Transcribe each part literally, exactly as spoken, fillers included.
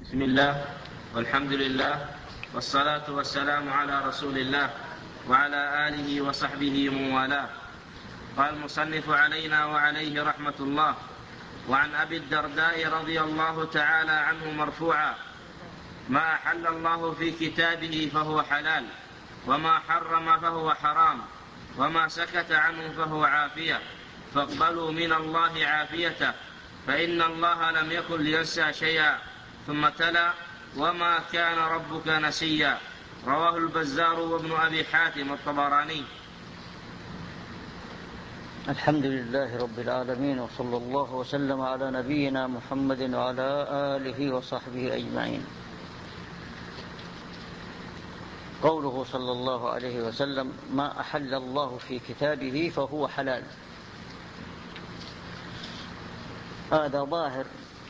بسم الله والحمد لله والصلاة والسلام على رسول الله وعلى آله وصحبه ومن والاه. قال المصنف علينا وعليه رحمة الله: وعن أبي الدرداء رضي الله تعالى عنه مرفوعا: ما أحل الله في كتابه فهو حلال، وما حرم فهو حرام، وما سكت عنه فهو عافية، فاقبلوا من الله عافيته، فإن الله لم يكن لينسى شيئا. ثم تلا: وما كان ربك نسيا. رواه البزار وابن أبي حاتم الطبراني. الحمد لله رب العالمين، وصلى الله وسلم على نبينا محمد وعلى آله وصحبه أجمعين. قوله صلى الله عليه وسلم: ما أحل الله في كتابه فهو حلال، هذا ظاهر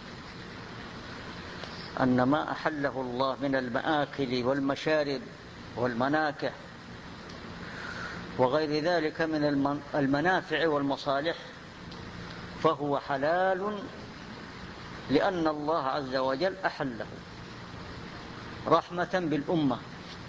أن ما أحله الله من المآكل والمشارب والمناكح وغير ذلك من المنافع والمصالح فهو حلال، لأن الله عز وجل أحله رحمة بالأمة.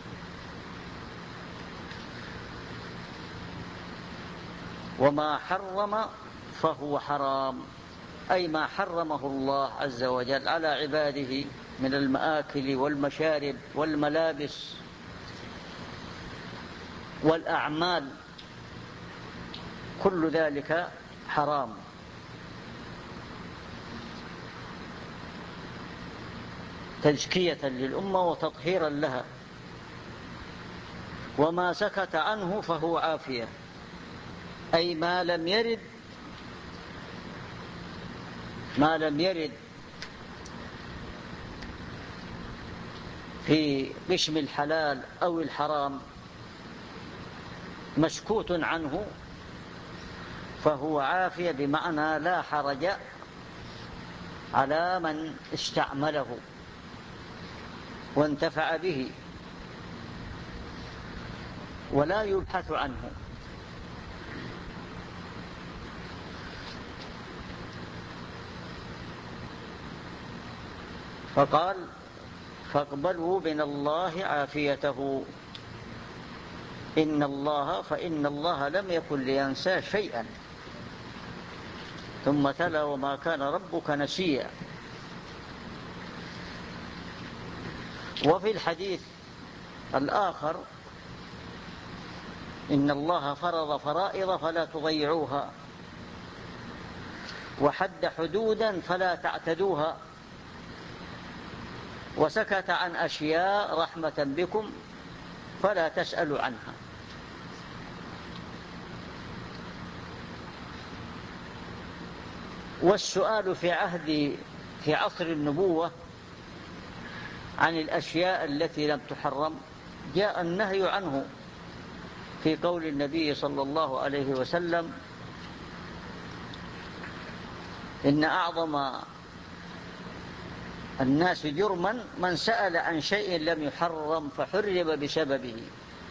وما حرم فهو حرام، أي ما حرمه الله عز وجل على عباده من المآكل والمشارب والملابس والأعمال، كل ذلك حرام. تزكية للأمة وتطهيرا لها. وما سكت عنه فهو عافية، أي ما لم يرد ما لم يرد في قسم الحلال أو الحرام مسكوت عنه فهو عافية، بمعنى لا حرج على من استعمله وانتفع به ولا يبحث عنه. فقال: فاقبلوا من الله عافيته، إن الله فإن الله لم يكن لينسى شيئا. ثم تلا: وما كان ربك نسيا. وفي الحديث الآخر: إن الله فرض فرائض فلا تضيعوها، وحد حدودا فلا تعتدوها، وسكت عن أشياء رحمة بكم فلا تسألوا عنها. والسؤال في عهد في عصر النبوة عن الأشياء التي لم تحرم جاء النهي عنه في قول النبي صلى الله عليه وسلم: إن أعظم الناس جرما من سأل عن شيء لم يحرم فحرم بسببه.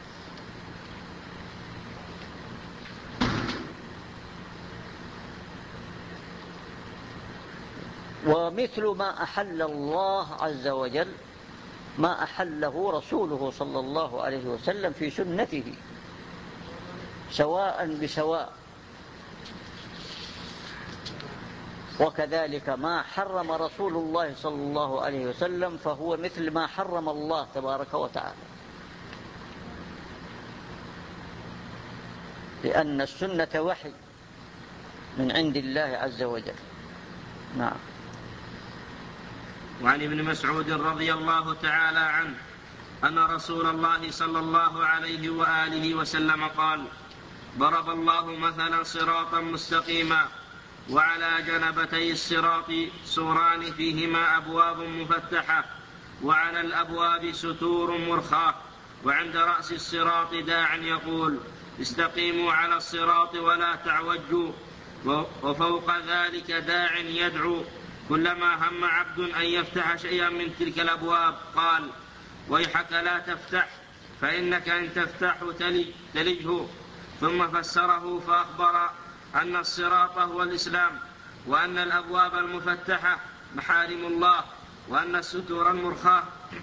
ومثل ما أحل الله عز وجل ما أحله رسوله صلى الله عليه وسلم في سنته سواء بسواء. وكذلك ما حرم رسول الله صلى الله عليه وسلم فهو مثل ما حرم الله تبارك وتعالى، لأن السنة وحي من عند الله عز وجل. نعم. وعن ابن مسعود رضي الله تعالى عنه أن رسول الله صلى الله عليه وآله وسلم قال: ضرب الله مثلا صراطا مستقيما، وعلى جنبتي الصراط سوران فيهما أبواب مفتحة، وعلى الأبواب ستور مرخاة، وعند رأس الصراط داع يقول: استقيموا على الصراط ولا تعوجوا، وفوق ذلك داع يدعو: كلما هم عبد أن يفتح شيئا من تلك الأبواب قال: ويحك لا تفتح، فإنك إن تفتحه تلجه. ثم فسره فأخبر أن الصراط هو الإسلام، وأن الأبواب المفتحة محارم الله، وأن الستور المرخاة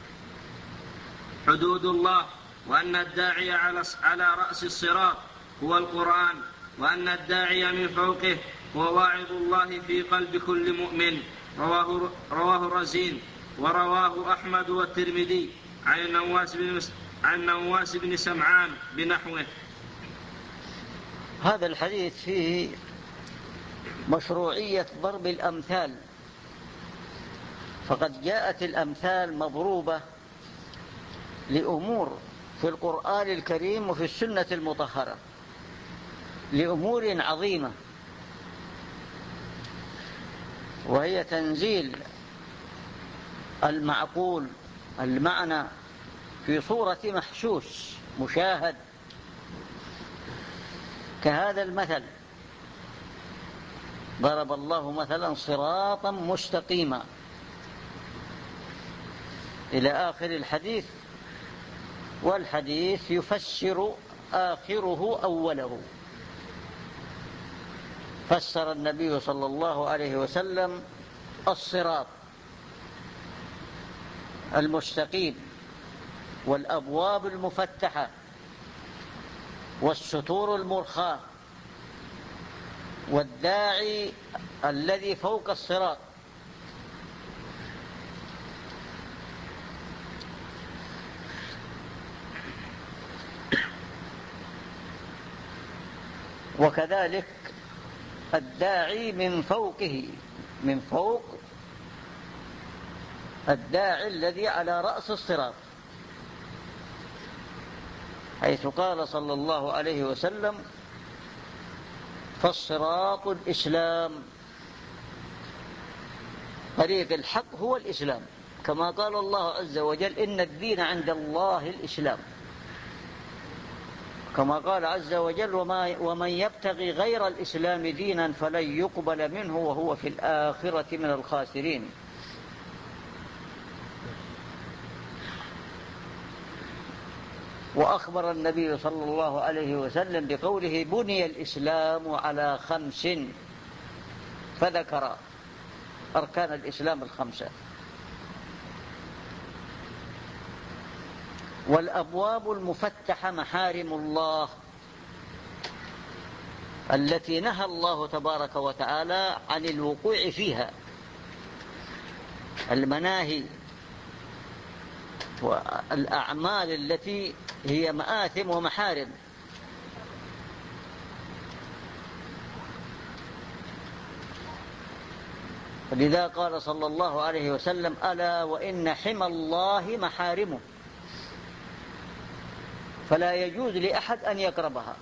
حدود الله، وأن الداعي على رأس الصراط هو القرآن، وأن الداعي من فوقه هو واعظ الله في قلب كل مؤمن. رواه, رواه الرزين، ورواه أحمد والترمذي عن النواس بن, عن النواس بن سمعان بنحوه. هذا الحديث فيه مشروعية ضرب الأمثال، فقد جاءت الأمثال مضروبة لأمور في القرآن الكريم وفي السنة المطهرة، لأمور عظيمة، وهي تنزيل المعقول المعنى في صورة محسوس مشاهد، كهذا المثل: ضرب الله مثلا صراطا مستقيما، إلى آخر الحديث. والحديث يفسر آخره أوله. فسر النبي صلى الله عليه وسلم الصراط المستقيم والأبواب المفتحة والستور المرخاة والداعي الذي فوق الصراط. وكذلك الداعي من فوقه، من فوق الداعي الذي على رأس الصراط، حيث قال صلى الله عليه وسلم: فالصراط الإسلام، طريق الحق هو الإسلام، كما قال الله عز وجل: إن الدين عند الله الإسلام، كما قال عز وجل: وما ومن يبتغي غير الإسلام دينا فلن يقبل منه وهو في الآخرة من الخاسرين. وأخبر النبي صلى الله عليه وسلم بقوله: بني الإسلام على خمس، فذكر أركان الإسلام الخمسة. والأبواب المفتحة محارم الله التي نهى الله تبارك وتعالى عن الوقوع فيها، المناهي والأعمال التي هي مآثم ومحارم. لذا قال صلى الله عليه وسلم: ألا وإن حمى الله محارمه، فلا يجوز لأحد أن يقربها.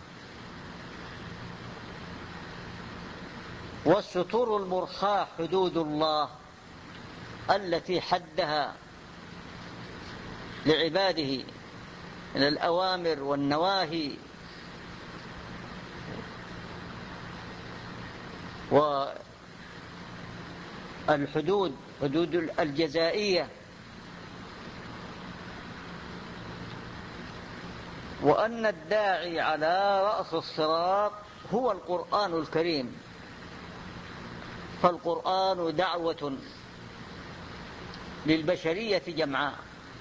والستور المرخاة حدود الله التي حدها لعباده من الأوامر والنواهي والحدود، حدود الجزائية. وأن الداعي على رأس الصراط هو القرآن الكريم، فالقرآن دعوة للبشرية جمعاء،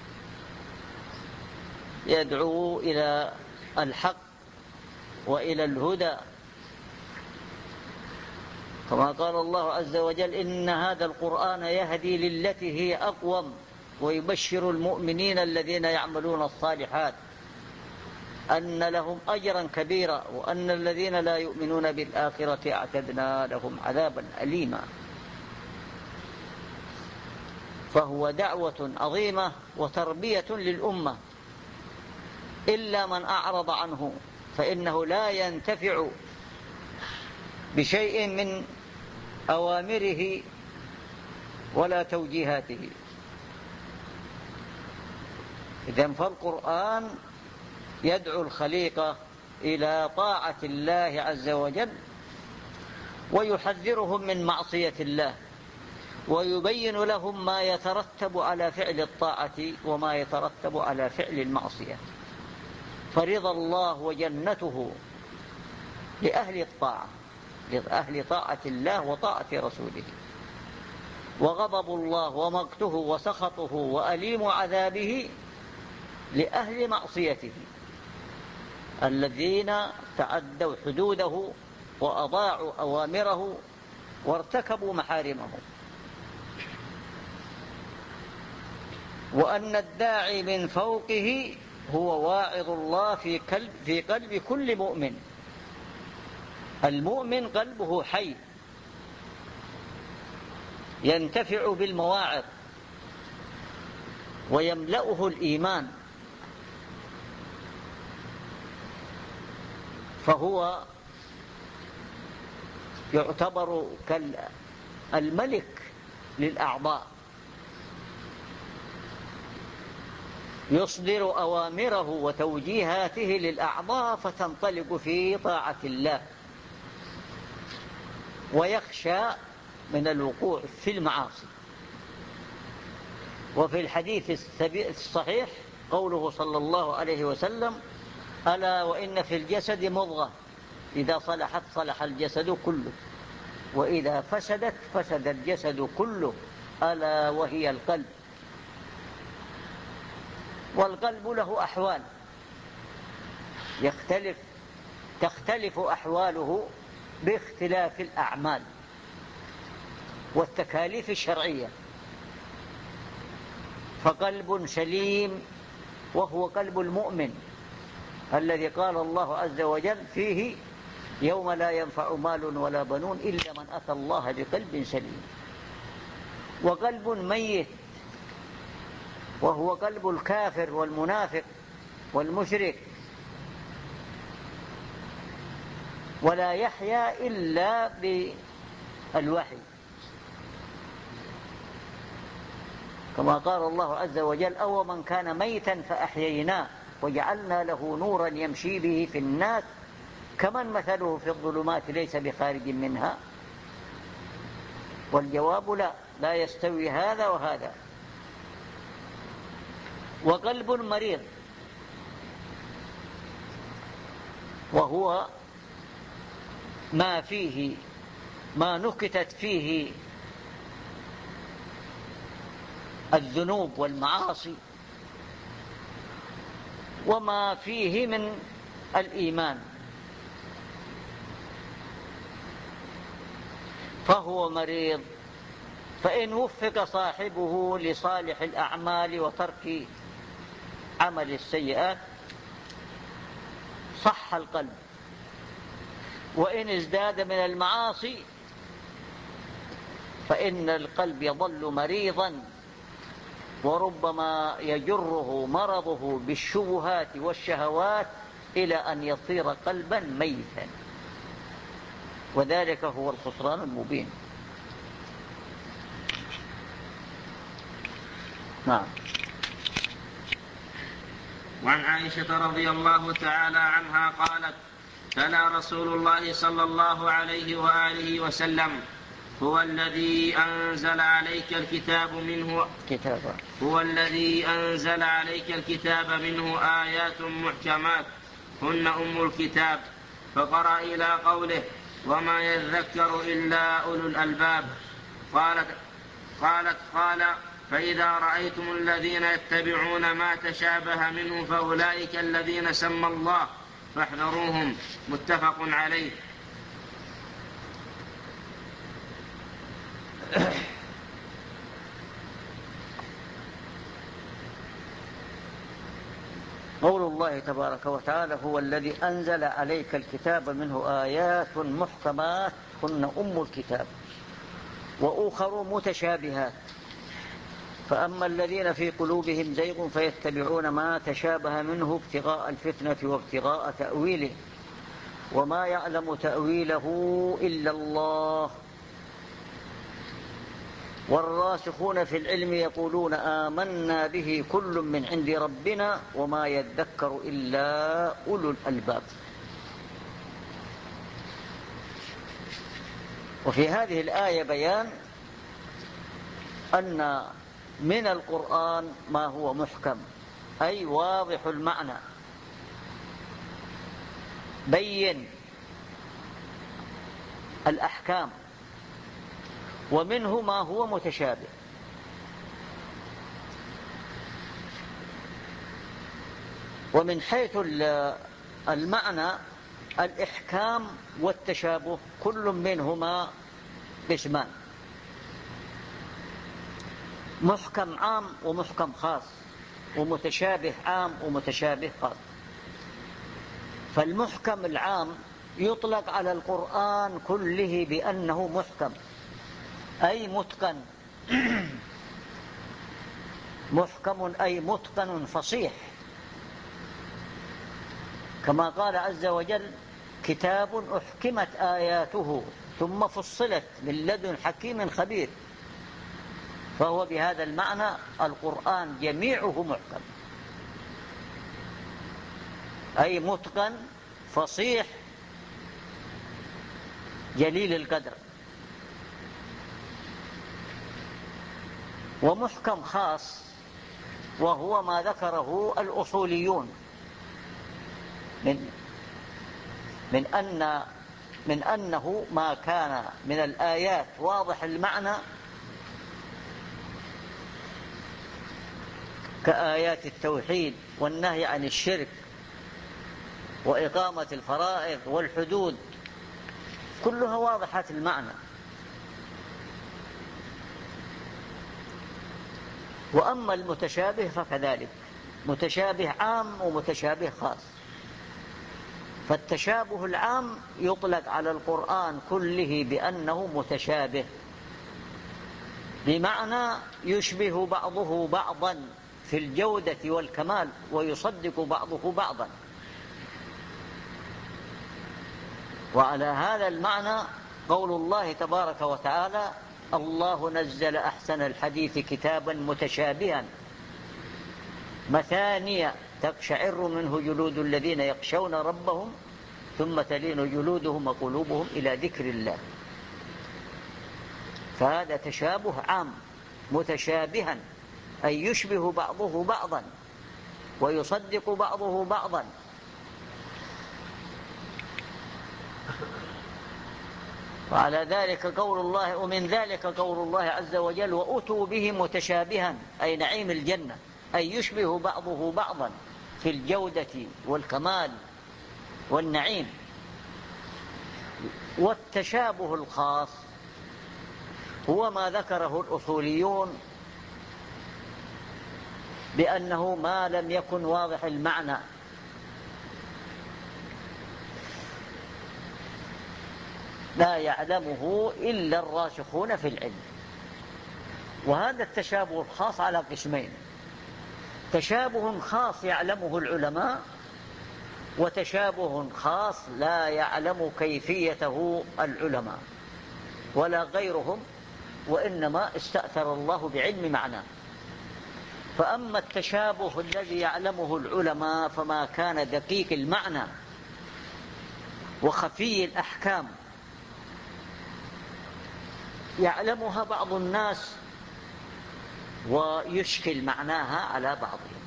يدعو إلى الحق وإلى الهدى، كما قال الله عز وجل: إن هذا القرآن يهدي للتي هي أقوم ويبشر المؤمنين الذين يعملون الصالحات أن لهم أجرا كبيرا وأن الذين لا يؤمنون بالآخرة أعتدنا لهم عذابا أليما. فهو دعوة عظيمة وتربية للأمة، إلا من أعرض عنه فإنه لا ينتفع بشيء من أوامره ولا توجيهاته. إذن فالقرآن يدعو الخليقة إلى طاعة الله عز وجل، ويحذرهم من معصية الله، ويبين لهم ما يترتب على فعل الطاعة وما يترتب على فعل المعصية، فرضى الله وجنته لأهل الطاعة، لأهل طاعة الله وطاعة رسوله. وغضب الله ومقته وسخطه وأليم عذابه لأهل معصيته الذين تعدوا حدوده وأضاعوا أوامره وارتكبوا محارمه. وأن الداعي من فوقه هو واعظ الله في قلب, في قلب كل مؤمن. المؤمن قلبه حي ينتفع بالمواعظ ويملأه الإيمان، فهو يعتبر كالملك للأعضاء، يصدر أوامره وتوجيهاته للأعضاء فتنطلق في طاعة الله، ويخشى من الوقوع في المعاصي. وفي الحديث الصحيح قوله صلى الله عليه وسلم: ألا وإن في الجسد مضغة إذا صلحت صلح الجسد كله وإذا فسدت فسد الجسد كله ألا وهي القلب. والقلب له أحوال يختلف تختلف أحواله باختلاف الأعمال والتكاليف الشرعية. فقلب سليم وهو قلب المؤمن الذي قال الله عز وجل فيه: يوم لا ينفع مال ولا بنون إلا من أتى الله بقلب سليم. وقلب ميت وهو قلب الكافر والمنافق والمشرك، ولا يحيا إلا بالوحي، كما قال الله عز وجل: أو من كان ميتا فأحييناه وجعلنا له نورا يمشي به في الناس كمن مثله في الظلمات ليس بخارج منها. والجواب لا لا يستوي هذا وهذا. وقلب مريض وهو ما فيه ما نكتت فيه الذنوب والمعاصي وما فيه من الإيمان، فهو مريض. فإن وفق صاحبه لصالح الأعمال وترك عمل السيئات صح القلب، وإن ازداد من المعاصي فإن القلب يظل مريضا، وربما يجره مرضه بالشبهات والشهوات إلى أن يصير قلبا ميتا، وذلك هو الخسران المبين. نعم. وعن عائشة رضي الله تعالى عنها قالت: تلا رسول الله صلى الله عليه وآله وسلم: هو الذي أنزل عليك الكتاب منه كتابا هو الذي أنزل عليك الكتاب منه آيات محكمات هن أم الكتاب، فقرأ إلى قوله: وما يذكر إلا أولو الألباب. قالت قالت قال: فإذا رأيتم الذين يتبعون ما تشابه منه فأولئك الذين سمى الله فاحذروهم. متفق عليه. قول الله تبارك وتعالى: هو الذي أنزل عليك الكتاب منه آيات محكمات هن أم الكتاب وأخر متشابهات، فأما الذين في قلوبهم زيغ فيتبعون ما تشابه منه ابتغاء الفتنة وابتغاء تأويله وما يعلم تأويله إلا الله. والراسخون في العلم يقولون آمنا به كل من عند ربنا وما يذكر إلا أولو الألباب. وفي هذه الآية بيان أن من القرآن ما هو محكم، أي واضح المعنى، بين الأحكام ومنه ما هو متشابه. ومن حيث المعنى الإحكام والتشابه كل منهما قسمان: محكم عام ومحكم خاص، ومتشابه عام ومتشابه خاص. فالمحكم العام يطلق على القرآن كله بأنه محكم، أي متقن. محكم أي متقن فصيح، كما قال عز وجل: كتاب أحكمت آياته ثم فصلت من لدن حكيم خبير. فهو بهذا المعنى القرآن جميعه محكم، أي متقن فصيح جليل القدر. ومحكم خاص وهو ما ذكره الأصوليون من من أن من أنه ما كان من الآيات واضح المعنى كآيات التوحيد والنهي عن الشرك وإقامة الفرائض والحدود، كلها واضحة المعنى. وأما المتشابه فكذلك، متشابه عام ومتشابه خاص. فالتشابه العام يطلق على القرآن كله بأنه متشابه، بمعنى يشبه بعضه بعضا في الجودة والكمال، ويصدق بعضه بعضا. وعلى هذا المعنى قول الله تبارك وتعالى: الله نزل أحسن الحديث كتابا متشابها مثانية تقشعر منه جلود الذين يخشون ربهم ثم تلين جلودهم وقلوبهم إلى ذكر الله. فهذا تشابه عام متشابها، أي يشبه بعضه بعضا ويصدق بعضه بعضا. وعلى ذلك قول الله: ومن ذلك قول الله عز وجل: وأتوا به متشابها، أي نعيم الجنة، أي يشبه بعضه بعضا في الجودة والكمال والنعيم. والتشابه الخاص هو ما ذكره الأصوليون بأنه ما لم يكن واضح المعنى، لا يعلمه إلا الراسخون في العلم. وهذا التشابه الخاص على قسمين: تشابه خاص يعلمه العلماء، وتشابه خاص لا يعلم كيفيته العلماء ولا غيرهم، وإنما استأثر الله بعلم معناه. فأما التشابه الذي يعلمه العلماء فما كان دقيق المعنى وخفي الأحكام يعلمها بعض الناس ويشكل معناها على بعضهم.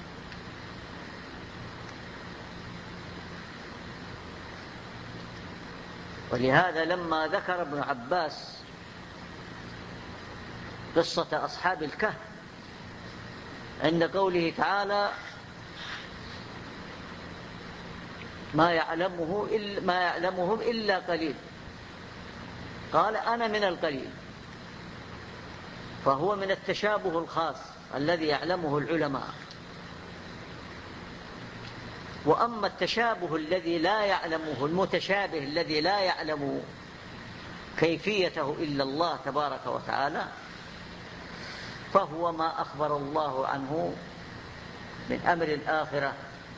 ولهذا لما ذكر ابن عباس قصة أصحاب الكهف عند قوله تعالى: ما يعلمه إلا ما يعلمهم إلا قليل، قال: أنا من القليل. فهو من التشابه الخاص الذي يعلمه العلماء. وأما التشابه الذي لا يعلمه، المتشابه الذي لا يعلم كيفيته إلا الله تبارك وتعالى، فهو ما أخبر الله عنه من أمر الآخرة،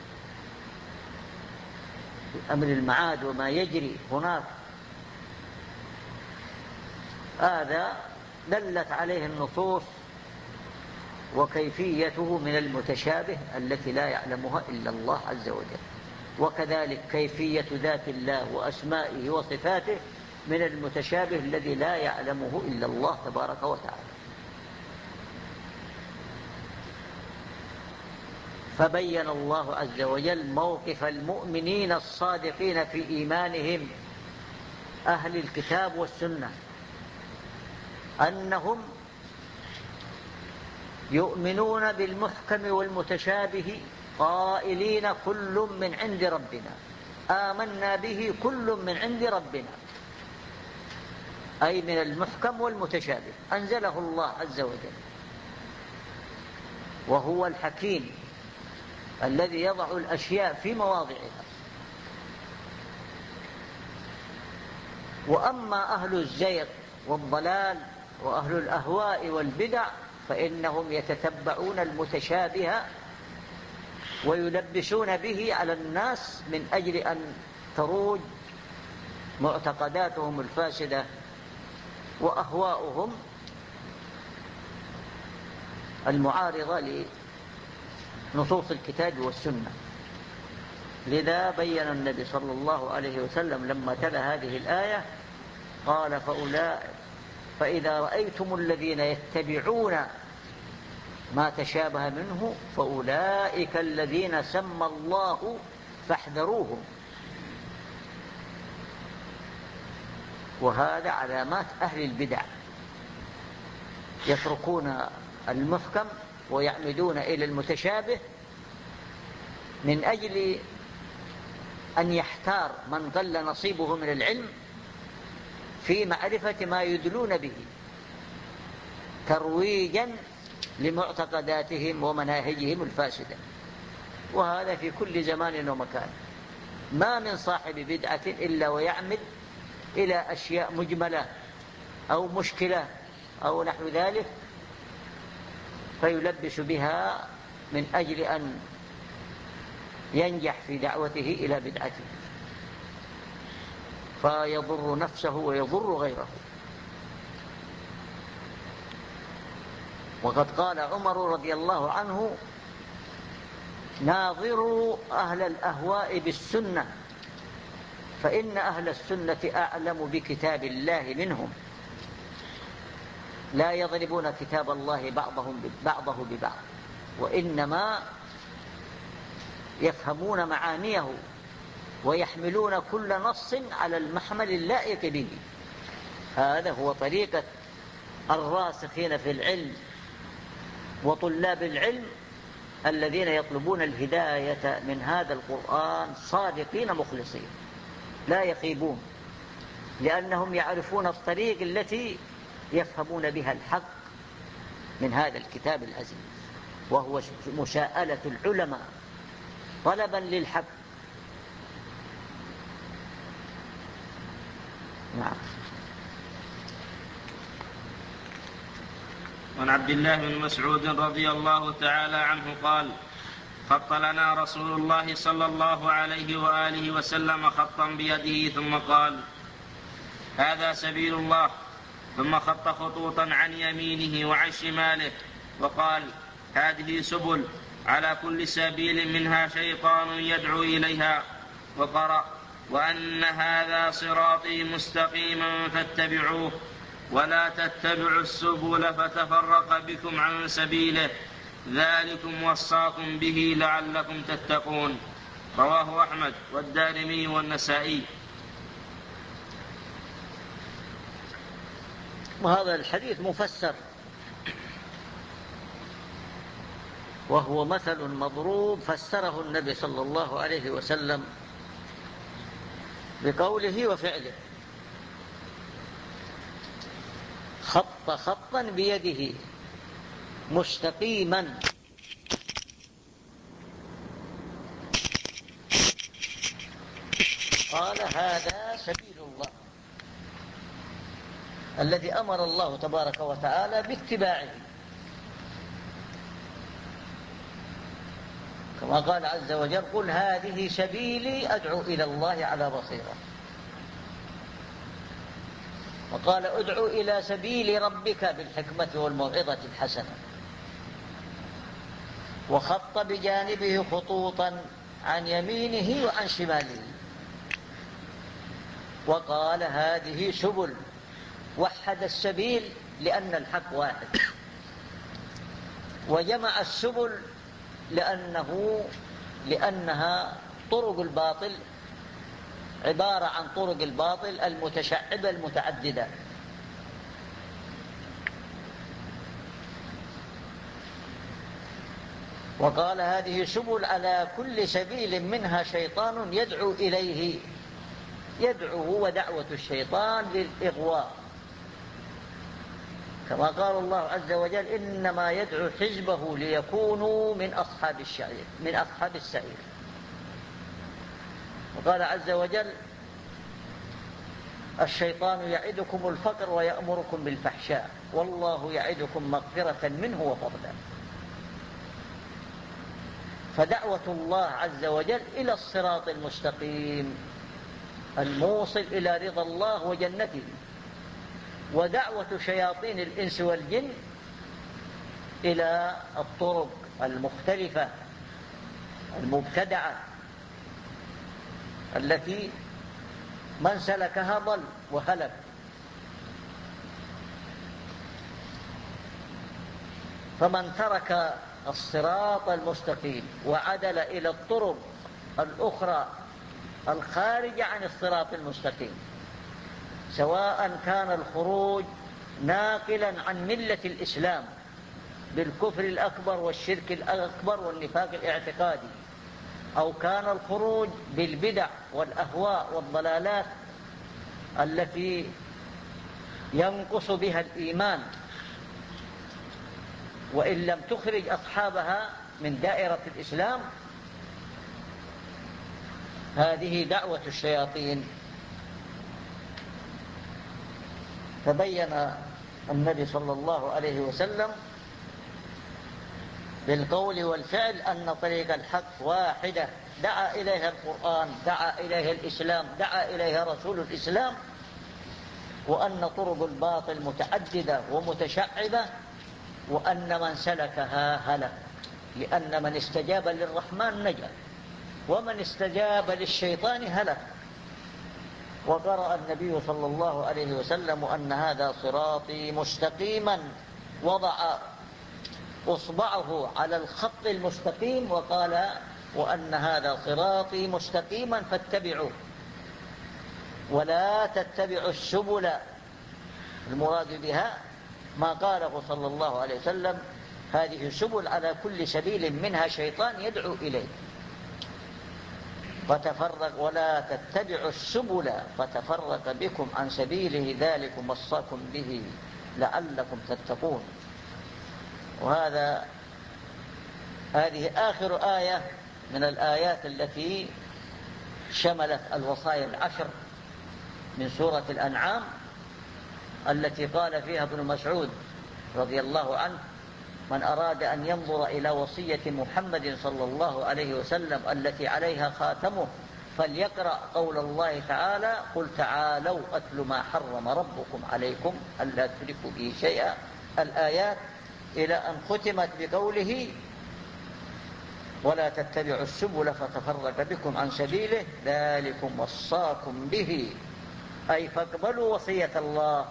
أمر المعاد وما يجري هناك. هذا دلت عليه النصوص وكيفيته من المتشابه التي لا يعلمها إلا الله عز وجل. وكذلك كيفية ذات الله وأسمائه وصفاته من المتشابه الذي لا يعلمه إلا الله تبارك وتعالى. فبين الله عز وجل موقف المؤمنين الصادقين في إيمانهم أهل الكتاب والسنة أنهم يؤمنون بالمحكم والمتشابه قائلين كل من عند ربنا، آمنا به كل من عند ربنا، أي من المحكم والمتشابه أنزله الله عز وجل، وهو الحكيم الذي يضع الأشياء في مواضعها. وأما أهل الزيغ والضلال وأهل الأهواء والبدع فإنهم يتتبعون المتشابه ويلبسون به على الناس من أجل أن تروج معتقداتهم الفاسدة وأهواؤهم المعارضة لنصوص الكتاب والسنة. لذا بين النبي صلى الله عليه وسلم لما تلا هذه الآية قال فأولئك فإذا رأيتم الذين يتبعون ما تشابه منه فأولئك الذين سمى الله فاحذروهم. وهذا علامات أهل البدع، يتركون المحكم ويعمدون إلى المتشابه من أجل أن يحتار من قل نصيبه من العلم في معرفة ما يدلون به ترويجا لمعتقداتهم ومناهجهم الفاسدة. وهذا في كل زمان ومكان، ما من صاحب بدعة إلا ويعمد إلى أشياء مجملة أو مشكلة أو نحو ذلك فيلبس بها من أجل أن ينجح في دعوته إلى بدعته، فيضر نفسه ويضر غيره. وقد قال عمر رضي الله عنه ناظروا أهل الأهواء بالسنة فإن أهل السنة أعلم بكتاب الله منهم، لا يضربون كتاب الله بعضهم بعضه ببعض وإنما يفهمون معانيه ويحملون كل نص على المحمل اللائق به. هذا هو طريقة الراسخين في العلم وطلاب العلم الذين يطلبون الهداية من هذا القرآن صادقين مخلصين لا يخيبون، لأنهم يعرفون الطريق التي يفهمون بها الحق من هذا الكتاب العزيز، وهو مساءلة العلماء طلبا للحق. نعم. وعن عبد الله بن مسعود رضي الله تعالى عنه قال خط لنا رسول الله صلى الله عليه وآله وسلم خطا بيده ثم قال هذا سبيل الله، ثم خط خطوطا عن يمينه وعن شماله وقال هذه سبل على كل سبيل منها شيطان يدعو إليها، وقرأ وأن هذا صراطي مستقيما فاتبعوه ولا تتبعوا السبل فتفرق بكم عن سبيله ذلكم وصاكم به لعلكم تتقون. رواه أحمد والدارمي والنسائي. وهذا الحديث مفسر، وهو مثل مضروب فسره النبي صلى الله عليه وسلم بقوله وفعله. خط خطا بيده مستقيما قال هذا سبيل الله الذي أمر الله تبارك وتعالى باتباعه، كما قال عز وجل قل هذه سبيلي أدعو إلى الله على بصيرة، وقال ادعو إلى سبيل ربك بالحكمة والموعظة الحسنة، وخط بجانبه خطوطا عن يمينه وعن شماله وقال هذه سبل، وحد السبيل لأن الحق واحد، وجمع السبل لأنه لأنها طرق الباطل عبارة عن طرق الباطل المتشعبة المتعددة، وقال هذه سبل على كل سبيل منها شيطان يدعو إليه. يدعو هو دعوة الشيطان للإغواء، كما قال الله عز وجل إنما يدعو حزبه ليكونوا من أصحاب السعير من أصحاب السعير. وقال عز وجل الشيطان يعدكم الفقر ويأمركم بالفحشاء والله يعدكم مغفرة منه وفضلا. فدعوة الله عز وجل إلى الصراط المستقيم الموصل إلى رضا الله وجنته، ودعوة شياطين الإنس والجن إلى الطرق المختلفة المبتدعة التي من سلكها ضل وهلك. فمن ترك الصراط المستقيم وعدل إلى الطرق الأخرى الخارجة عن الصراط المستقيم، سواء كان الخروج ناقلا عن ملة الإسلام بالكفر الأكبر والشرك الأكبر والنفاق الاعتقادي، أو كان الخروج بالبدع والأهواء والضلالات التي ينقص بها الإيمان وإن لم تخرج أصحابها من دائرة الإسلام، هذه دعوة الشياطين. فبين النبي صلى الله عليه وسلم بالقول والفعل أن طريق الحق واحدة دعا إليها القرآن، دعا إليها الإسلام، دعا إليها رسول الإسلام، وأن طرق الباطل متعددة ومتشعبة، وأن من سلكها هلك، لأن من استجاب للرحمن نجا ومن استجاب للشيطان هلك. وقرأ النبي صلى الله عليه وسلم أن هذا صراطي مستقيما، وضع أصبعه على الخط المستقيم وقال وأن هذا صراطي مستقيما فاتبعوه ولا تتبعوا السبل. المراد بها ما قاله صلى الله عليه وسلم هذه سبل على كل سبيل منها شيطان يدعو إليه فتفرق ولا تتبعوا السبل فتفرق بكم عن سبيله ذلكم وصاكم به لعلكم تتقون. وهذا هذه آخر آية من الآيات التي شملت الوصايا العشر من سورة الأنعام، التي قال فيها ابن مسعود رضي الله عنه من أراد أن ينظر إلى وصية محمد صلى الله عليه وسلم التي عليها خاتمه فليقرأ قول الله تعالى قل تعالوا أتل ما حرم ربكم عليكم ألا تشركوا به شيئا، الآيات إلى أن ختمت بقوله ولا تتبعوا السبل فتفرق بكم عن سبيله ذلكم وصاكم به، أي فاقبلوا وصية الله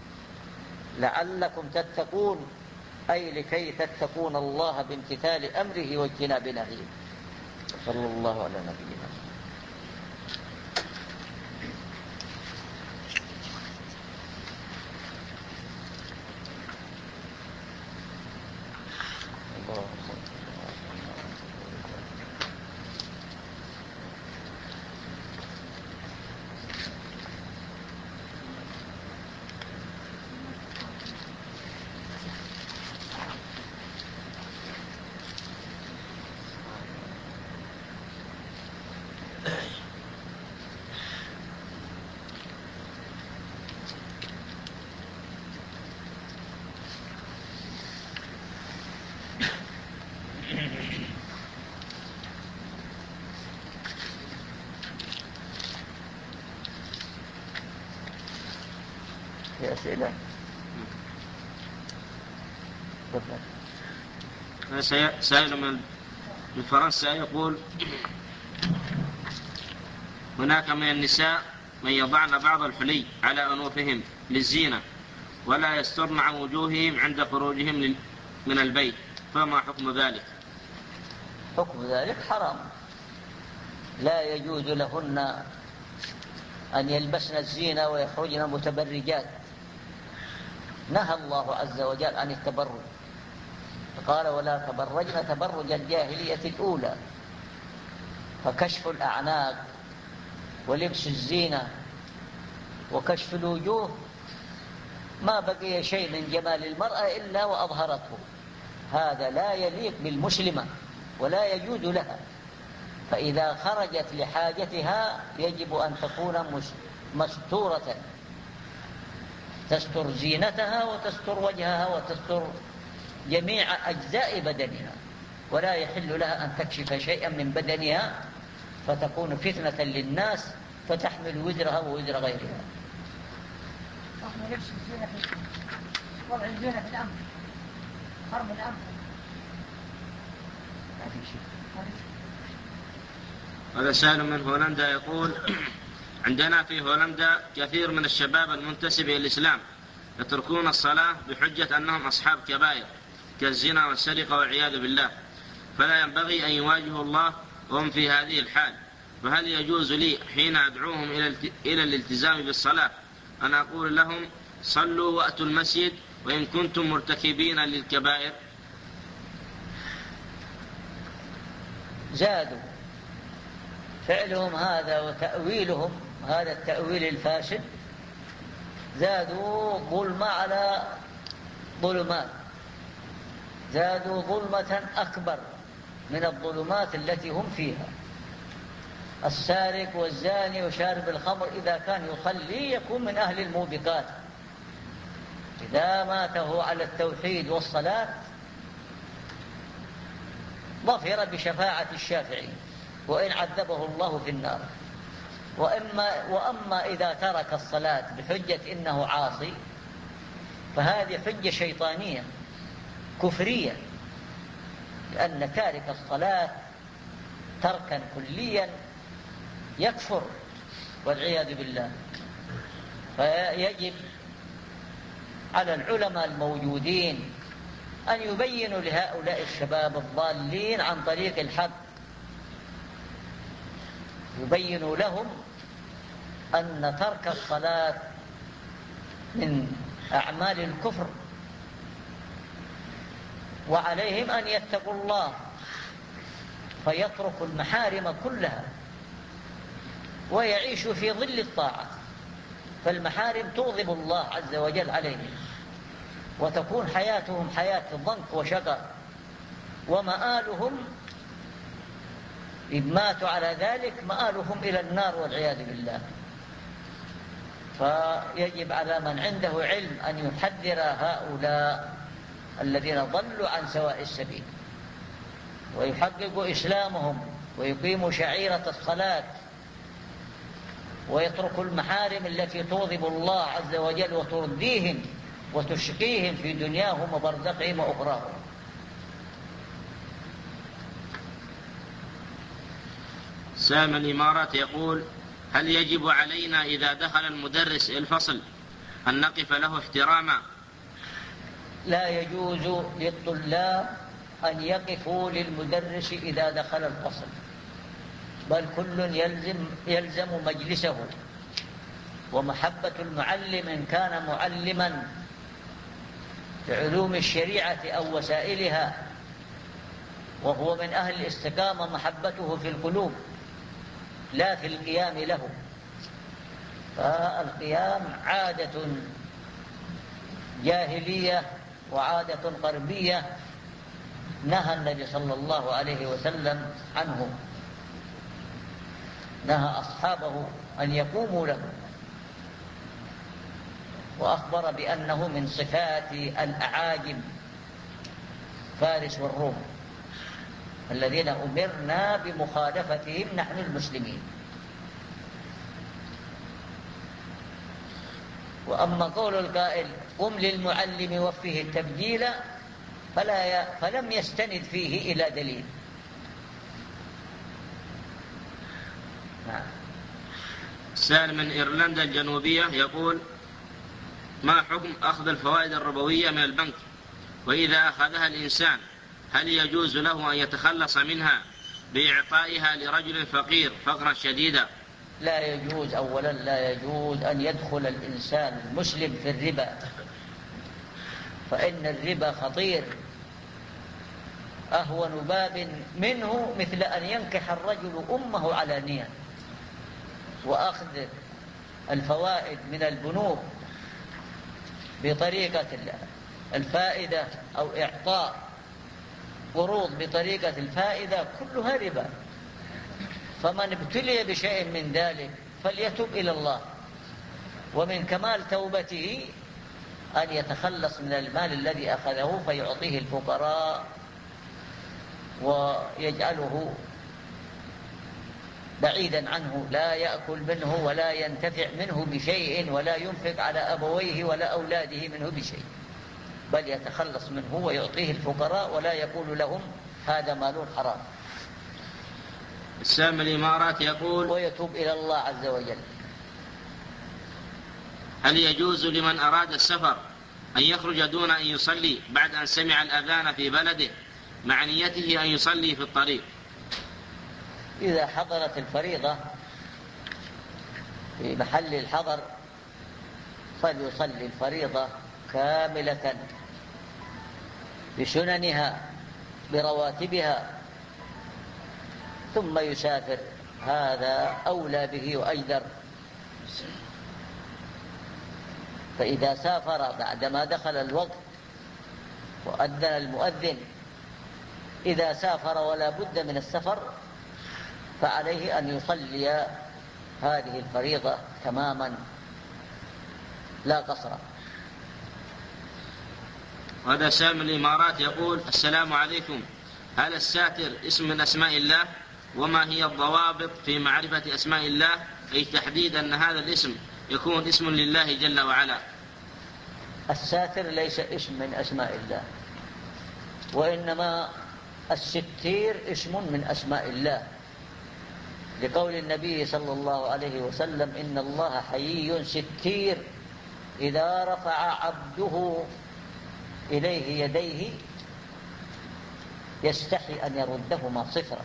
لعلكم تتقون، أي لكي تتقون الله بامتثال أمره واجتناب نهيه. صلى الله على نبينا. في أسئلة؟ سائل من فرنسا يقول هناك من النساء من يضعن بعض الحلي على أنوفهم للزينة ولا يسترن عن وجوههم عند خروجهم من البيت، فما حكم ذلك؟ حكم ذلك حرام، لا يجوز لهن أن يلبسن الزينة ويخرجن متبرجات، نهى الله عز وجل عن التبرج، قال ولا تبرجن تبرج الجاهلية الأولى، فكشف الأعناق ولبس الزينة وكشف الوجوه ما بقي شيء من جمال المرأة إلا وأظهرته، هذا لا يليق بالمسلمة ولا يجوز لها. فإذا خرجت لحاجتها يجب أن تكون مستورة، تستر زينتها وتستر وجهها وتستر جميع أجزاء بدنها، ولا يحل لها أن تكشف شيئا من بدنها فتكون فتنة للناس فتحمل وزرها ووزر غيرها. لبس الزينة في وضع الزينة في الأمر، حرم الأمر ما في شيء. هذا سائل من هولندا يقول عندنا في هولندا كثير من الشباب المنتسب إلى الإسلام يتركون الصلاة بحجة أنهم أصحاب كبائر كالزنا والسرقة والعياذ بالله، فلا ينبغي أن يواجهوا الله وهم في هذه الحال، فهل يجوز لي حين أدعوهم إلى الالتزام بالصلاة أن أقول لهم صلوا وأتوا المسجد وإن كنتم مرتكبين للكبائر؟ زادوا فعلهم هذا وتأويلهم هذا التأويل الفاسد، زادوا ظلمة على ظلمات، زادوا ظلمة أكبر من الظلمات التي هم فيها. السارق والزاني وشارب الخمر إذا كان يصلي يكون من أهل الموبقات، إذا ماته على التوحيد والصلاة ظفر بشفاعة الشافعي وإن عذبه الله في النار. وإما وأما إذا ترك الصلاة بحجة إنه عاصي فهذه حجة شيطانية كفرية، لأن تارك الصلاة تركا كليا يكفر والعياذ بالله. فيجب على العلماء الموجودين أن يبينوا لهؤلاء الشباب الضالين عن طريق الحق، يبينوا لهم أن ترك الصلاة من أعمال الكفر، وعليهم أن يتقوا الله فيتركوا المحارم كلها ويعيشوا في ظل الطاعة، فالمحارم تغضب الله عز وجل عليهم وتكون حياتهم حياة ضنك وشقاء، ومآلهم إن ماتوا على ذلك مآلهم إلى النار والعياذ بالله. فيجب على من عنده علم أن يحذر هؤلاء الذين ضلوا عن سواء السبيل ويحققوا إسلامهم ويقيموا شعيرة الصلاة ويتركوا المحارم التي تغضب الله عز وجل وترديهم وتشقيهم في دنياهم وبرزخهم وأخراهم. سام الإمارات يقول هل يجب علينا إذا دخل المدرس الفصل أن نقف له احتراما؟ لا يجوز للطلاب أن يقفوا للمدرس إذا دخل الفصل، بل كل يلزم, يلزم مجلسه، ومحبة المعلم إن كان معلما بعلوم الشريعة أو وسائلها وهو من أهل الاستقامة محبته في القلوب لا في القيام له. فالقيام عادة جاهلية وعادة غربية نهى النبي صلى الله عليه وسلم عنه، نهى أصحابه أن يقوموا له، وأخبر بأنه من صفات الأعاجم فارس والروم الذين أمرنا بمخالفتهم نحن المسلمين. وأما قول القائل قم للمعلم وفيه التبجيل فلا ي... فلم يستند فيه إلى دليل. نعم. سالم من إيرلندا الجنوبية يقول ما حكم أخذ الفوائد الربوية من البنك، وإذا أخذها الإنسان هل يجوز له أن يتخلص منها بإعطائها لرجل فقير فقرا شديدا؟ لا يجوز. أولا لا يجوز أن يدخل الإنسان المسلم في الربا، فإن الربا خطير أهون باب منه مثل أن ينكح الرجل أمه علانية، وأخذ الفوائد من البنوك بطريقة الفائدة أو إعطاء قروض بطريقة الفائدة كلها ربا. فمن ابتلي بشيء من ذلك فليتوب إلى الله، ومن كمال توبته أن يتخلص من المال الذي أخذه فيعطيه الفقراء ويجعله بعيدا عنه، لا يأكل منه ولا ينتفع منه بشيء، ولا ينفق على أبويه ولا أولاده منه بشيء، بل يتخلص منه ويعطيه الفقراء ولا يقول لهم هذا مال حرام. السام الإمارات يقول: ويتوب إلى الله عز وجل. هل يجوز لمن أراد السفر أن يخرج دون أن يصلي بعد أن سمع الأذان في بلده مع نيته أن يصلي في الطريق؟ إذا حضرت الفريضة في محل الحضر فليصلي الفريضة كاملة بسننها برواتبها ثم يسافر، هذا أولى به وأجدر. فإذا سافر بعدما دخل الوقت وأذن المؤذن، إذا سافر ولا بد من السفر فعليه أن يصلي هذه الفريضة تماما لا قصرا. هذا سام الإمارات يقول: السلام عليكم، هل الساتر اسم من أسماء الله؟ وما هي الضوابط في معرفة أسماء الله، أي تحديد أن هذا الاسم يكون اسم لله جل وعلا؟ الساتر ليس اسم من أسماء الله، وإنما الستير اسم من أسماء الله، لقول النبي صلى الله عليه وسلم: إن الله حيي ستير، إذا رفع عبده إليه يديه يستحي أن يردهما صفرا.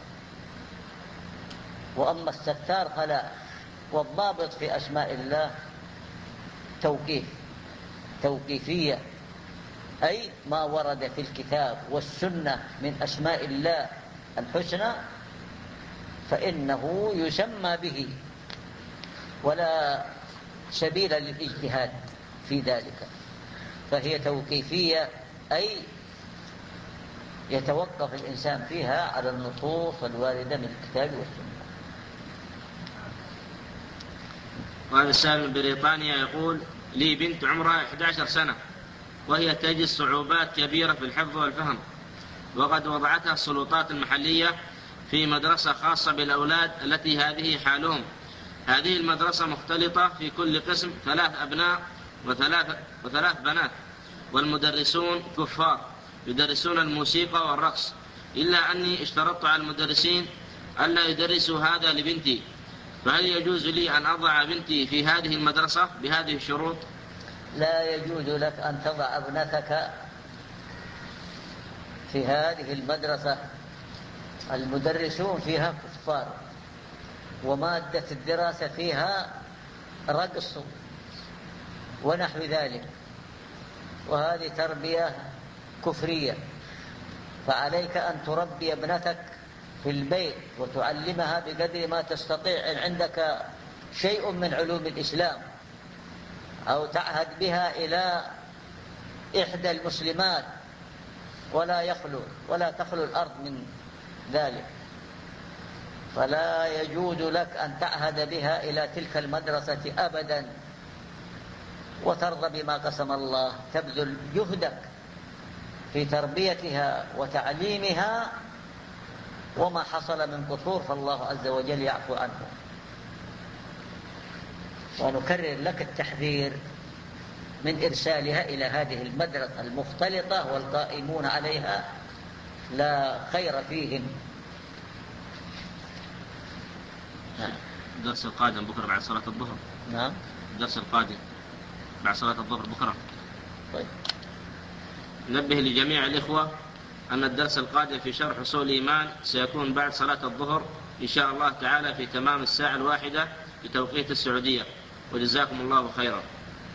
وأما الستار فلا. والضابط في أسماء الله توقيف، توقيفية، أي ما ورد في الكتاب والسنة من أسماء الله الحسنى فإنه يسمى به، ولا سبيل للاجتهاد في ذلك، فهي توقيفية، أي يتوقف الإنسان فيها على النصوص الواردة من الكتاب والسنة. وهذا السائل من بريطانيا يقول: لي بنت عمرها إحدى عشرة سنة وهي تجد صعوبات كبيرة في الحفظ والفهم، وقد وضعتها السلطات المحلية في مدرسة خاصة بالأولاد التي هذه حالهم. هذه المدرسة مختلطة، في كل قسم ثلاث أبناء وثلاث, وثلاث بنات، والمدرسون كفار يدرسون الموسيقى والرقص، إلا أني اشترطت على المدرسين ألا يدرسوا هذا لبنتي، فهل يجوز لي أن أضع بنتي في هذه المدرسة بهذه الشروط؟ لا يجوز لك أن تضع ابنتك في هذه المدرسة، المدرسون فيها كفار، ومادة الدراسة فيها رقص ونحو ذلك، وهذه تربية كفرية. فعليك أن تربي ابنتك في البيت وتعلمها بقدر ما تستطيع، إن عندك شيء من علوم الإسلام، أو تعهد بها إلى إحدى المسلمات، ولا يخلو ولا تخلو الأرض من ذلك. فلا يجوز لك أن تعهد بها إلى تلك المدرسة أبدا، وترضى بما قسم الله، تبذل جهدك في تربيتها وتعليمها، وما حصل من قصور فالله عز وجل يعفو عنه. ونكرر لك التحذير من إرسالها إلى هذه المدرسة المختلطة، والقائمون عليها لا خير فيهم. الدرس القادم بكرة بعد صلاة الظهر. نعم، الدرس القادم بعد صلاة الظهر بكرة. طيب. نبه لجميع الإخوة أن الدرس القادم في شرح أصول الإيمان سيكون بعد صلاة الظهر إن شاء الله تعالى في تمام الساعة الواحدة بتوقيت السعودية، وجزاكم الله خيرا.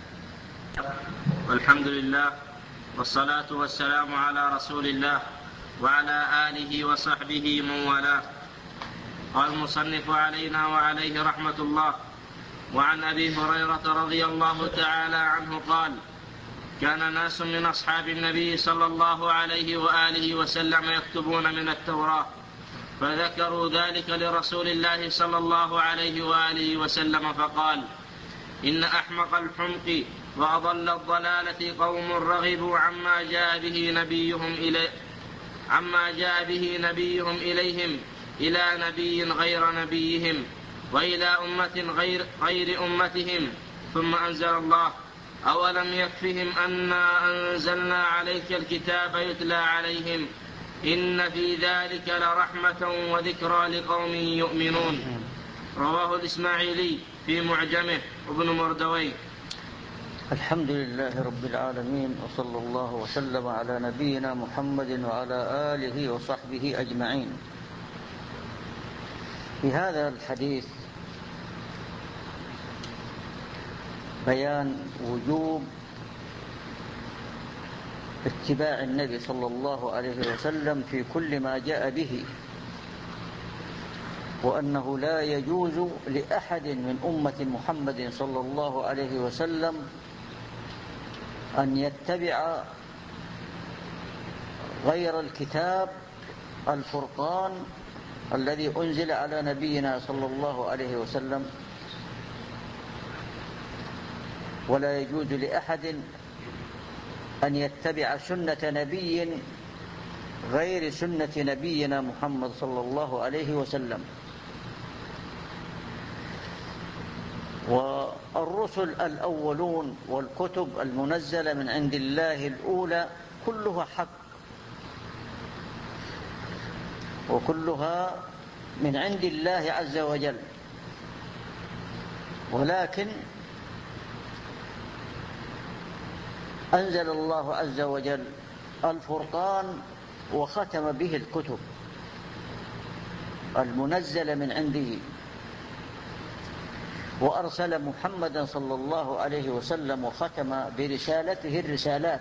والحمد لله والصلاة والسلام على رسول الله وعلى آله وصحبه من والاه. قال المصنف علينا وعليه رحمة الله: وعن أبي هريرة رضي الله تعالى عنه قال: كان ناس من أصحاب النبي صلى الله عليه وآله وسلم يكتبون من التوراة، فذكروا ذلك لرسول الله صلى الله عليه وآله وسلم فقال: إن أحمق الحمق وأضل الضلالة قوم رغبوا عما جاء به نبيهم إلي عما جاء به نبيهم إليهم إلى نبي غير نبيهم وإلى أمة غير, غير أمتهم. ثم أنزل الله: أولم يكفهم أنا أنزلنا عليك الكتاب يتلى عليهم إن في ذلك لرحمة وذكرى لقوم يؤمنون. رواه الإسماعيلي في معجمه وابن مردويه. الحمد لله رب العالمين، وصلى الله وسلم على نبينا محمد وعلى آله وصحبه أجمعين. في هذا الحديث بيان وجوب اتباع النبي صلى الله عليه وسلم في كل ما جاء به، وأنه لا يجوز لأحد من أمة محمد صلى الله عليه وسلم أن يتبع غير الكتاب الفرقان الذي أنزل على نبينا صلى الله عليه وسلم، ولا يجوز لأحد أن يتبع سنة نبي غير سنة نبينا محمد صلى الله عليه وسلم. والرسل الأولون والكتب المنزلة من عند الله الأولى كلها حق، وكلها من عند الله عز وجل، ولكن أنزل الله عز وجل الفرقان وختم به الكتب المنزلة من عنده، وأرسل محمدا صلى الله عليه وسلم وختم برسالته الرسالات،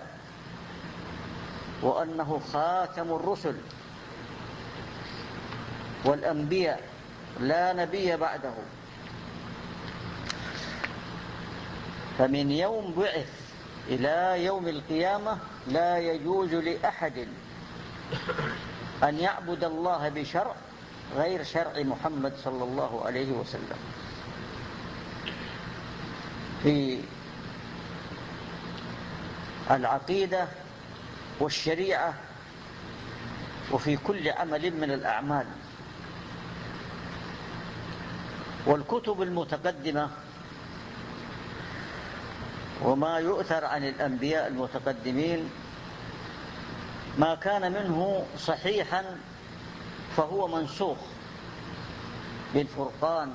وأنه خاتم الرسل والأنبياء لا نبي بعده. فمن يوم بعث إلى يوم القيامة لا يجوز لأحد أن يعبد الله بشرع غير شرع محمد صلى الله عليه وسلم في العقيدة والشريعة وفي كل عمل من الأعمال. والكتب المتقدمة وما يؤثر عن الأنبياء المتقدمين ما كان منه صحيحا فهو منسوخ بالفرقان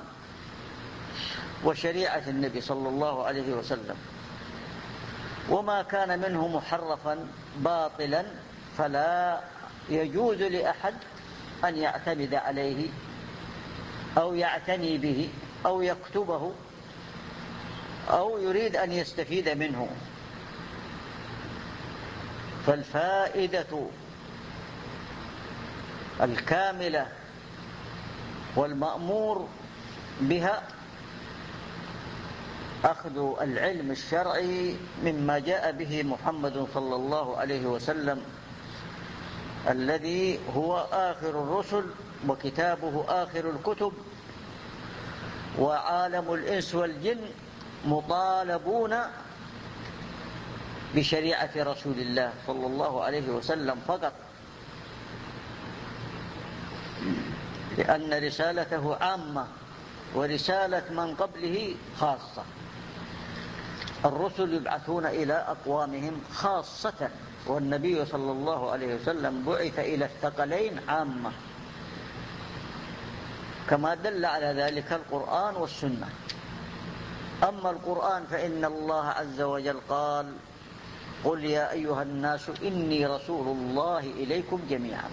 وشريعة النبي صلى الله عليه وسلم، وما كان منه محرفا باطلا فلا يجوز لأحد أن يعتمد عليه أو يعتني به أو يكتبه أو يريد أن يستفيد منه. فالفائدة الكاملة والمأمور بها أخذ العلم الشرعي مما جاء به محمد صلى الله عليه وسلم الذي هو آخر الرسل وكتابه آخر الكتب، وعالم الإنس والجن مطالبون بشريعة رسول الله صلى الله عليه وسلم فقط، لأن رسالته عامة ورسالة من قبله خاصة. الرسل يبعثون إلى أقوامهم خاصة، والنبي صلى الله عليه وسلم بعث إلى الثقلين عامة، كما دل على ذلك القرآن والسنة. أما القرآن فإن الله عز وجل قال: قل يا أيها الناس إني رسول الله إليكم جميعا.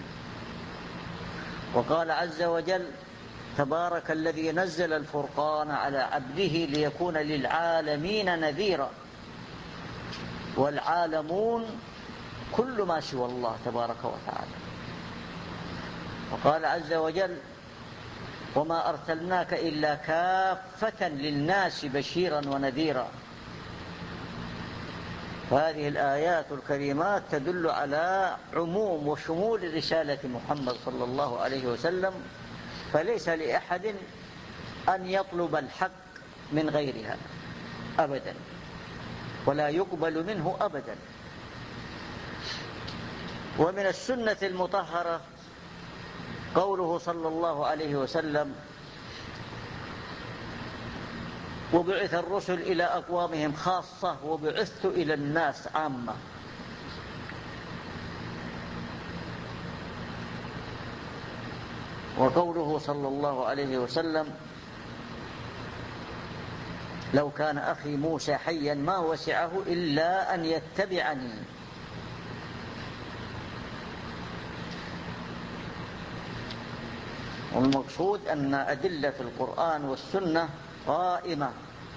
وقال عز وجل: تبارك الذي نزل الفرقان على عبده ليكون للعالمين نذيرا. والعالمون كل ما سوى الله تبارك وتعالى. وقال عز وجل: وما أرسلناك إلا كافة للناس بشيرا ونذيرا. هذه الآيات الكريمات تدل على عموم وشمول رسالة محمد صلى الله عليه وسلم، فليس لأحد أن يطلب الحق من غيرها أبدا، ولا يقبل منه أبدا. ومن السنة المطهرة قوله صلى الله عليه وسلم: وبعث الرسل إلى أقوامهم خاصة وبعثت إلى الناس عامة. وقوله صلى الله عليه وسلم: لو كان أخي موسى حيا ما وسعه إلا أن يتبعني. والمقصود أن أدلة القرآن والسنة قائمة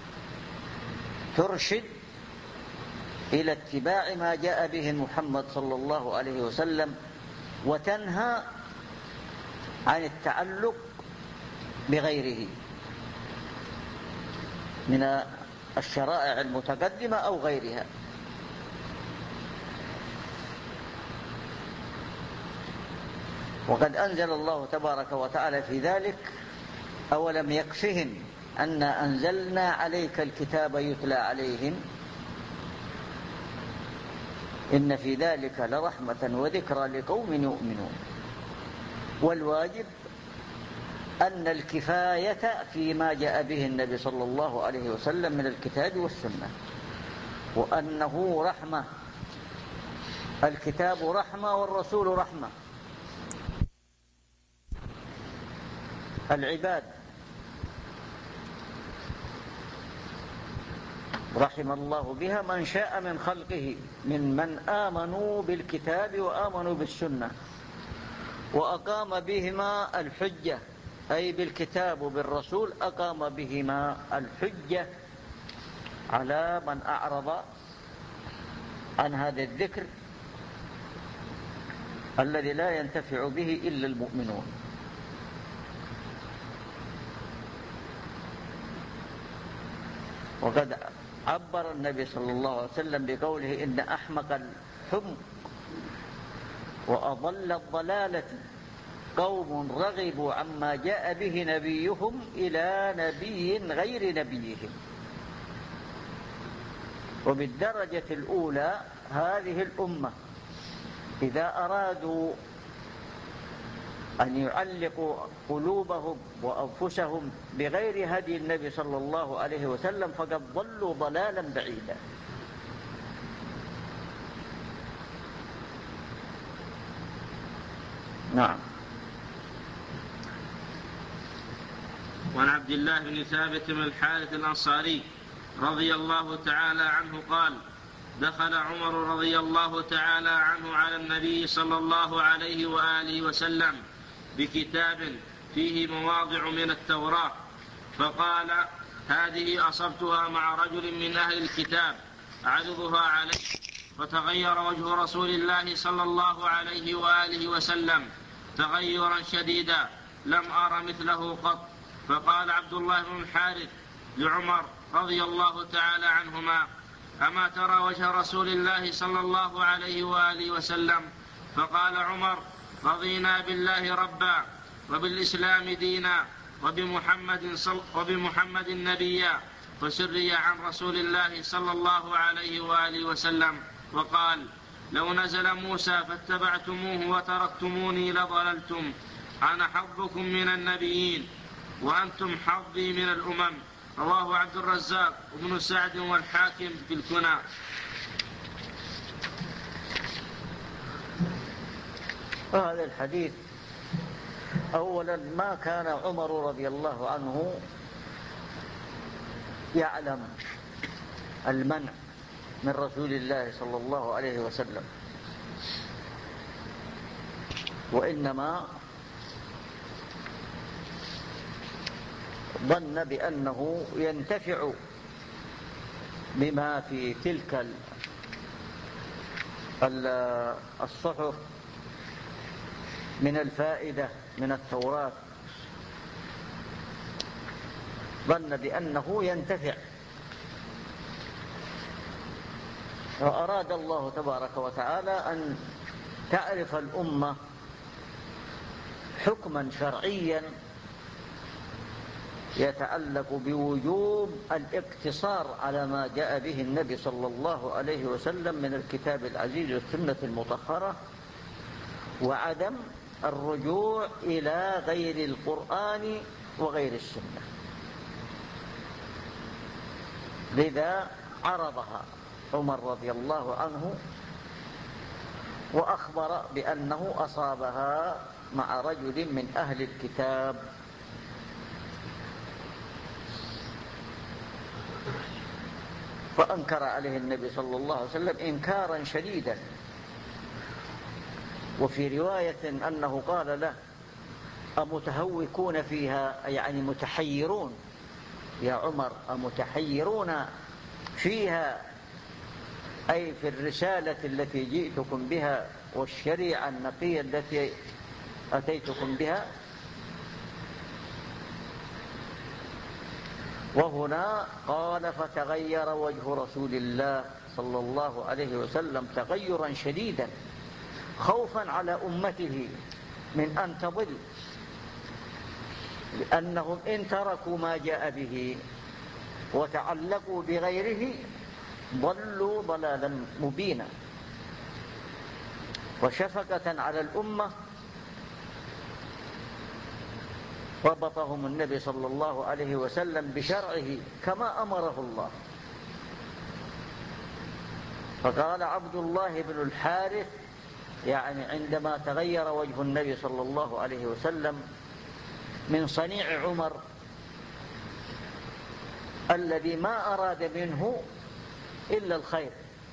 ترشد إلى اتباع ما جاء به محمد صلى الله عليه وسلم، وتنهى عن التعلق بغيره من الشرائع المتقدمة أو غيرها. وقد أنزل الله تبارك وتعالى في ذلك: أولم يكفهم أنا أنزلنا عليك الكتاب يتلى عليهم إن في ذلك لرحمة وذكرى لقوم يؤمنون. والواجب أن الكفاية فيما جاء به النبي صلى الله عليه وسلم من الكتاب والسنة، وأنه رحمة. الكتاب رحمة والرسول رحمة. العباد رحم الله بها من شاء من خلقه من من آمنوا بالكتاب وآمنوا بالسنة وأقام بهما الحجة، أي بالكتاب وبالرسول أقام بهما الحجة على من أعرض عن هذا الذكر الذي لا ينتفع به إلا المؤمنون. وقد عبر النبي صلى الله عليه وسلم بقوله: إن أحمق الحمق وأضل الضلالة قوم رغبوا عما جاء به نبيهم إلى نبي غير نبيهم. وبالدرجة الأولى هذه الأمة إذا أرادوا أن يعلقوا قلوبهم وأنفسهم بغير هدي النبي صلى الله عليه وسلم فقد ضلوا ضلالا بعيدا. نعم. وعن عبد الله بن ثابت بن الحارث الأنصاري رضي الله تعالى عنه قال: دخل عمر رضي الله تعالى عنه على النبي صلى الله عليه وآله وسلم بكتاب فيه مواضع من التوراة، فقال: هذه أصبتها مع رجل من أهل الكتاب أعرضها عليه. فتغير وجه رسول الله صلى الله عليه وآله وسلم تغيرا شديدا لم أر مثله قط. فقال عبد الله بن الحارث لعمر رضي الله تعالى عنهما: أما ترى وجه رسول الله صلى الله عليه وآله وسلم؟ فقال عمر: رضينا بالله ربا وبالإسلام دينا وبمحمد, صل... وبمحمد نبيا. فسري عن رسول الله صلى الله عليه وآله وسلم وقال: لو نزل موسى فاتبعتموه وتركتموني لضللتم. أنا حظكم من النبيين وأنتم حظي من الأمم. رواه عبد الرزاق وابن سعد والحاكم في الكنى. هذا الحديث أولا ما كان عمر رضي الله عنه يعلم المنع من رسول الله صلى الله عليه وسلم، وإنما ظن بأنه ينتفع بما في تلك الصحف من الفائدة من التوراة، ظن بأنه ينتفع، وأراد الله تبارك وتعالى أن تعرف الأمة حكما شرعيا يتعلق بوجوب الاقتصار على ما جاء به النبي صلى الله عليه وسلم من الكتاب العزيز والسنة المطهرة، وعدم الرجوع إلى غير القرآن وغير السنة. لذا عرضها عمر رضي الله عنه وأخبر بأنه أصابها مع رجل من أهل الكتاب، فأنكر عليه النبي صلى الله عليه وسلم إنكارا شديدا. وفي رواية أنه قال له: أمتهوكون فيها، يعني متحيرون يا عمر، أمتحيرون فيها، أي في الرسالة التي جئتكم بها والشريعة النقية التي أتيتكم بها. وهنا قال: فتغير وجه رسول الله صلى الله عليه وسلم تغيرا شديدا، خوفا على أمته من أن تضل، لأنهم إن تركوا ما جاء به وتعلقوا بغيره ضلوا ضلالا مبينا. وشفقة على الأمة ربطهم النبي صلى الله عليه وسلم بشرعه كما أمره الله، فقال عبد الله بن الحارث، يعني عندما تغير وجه النبي صلى الله عليه وسلم من صنيع عمر الذي ما أراد منه إلا الخير،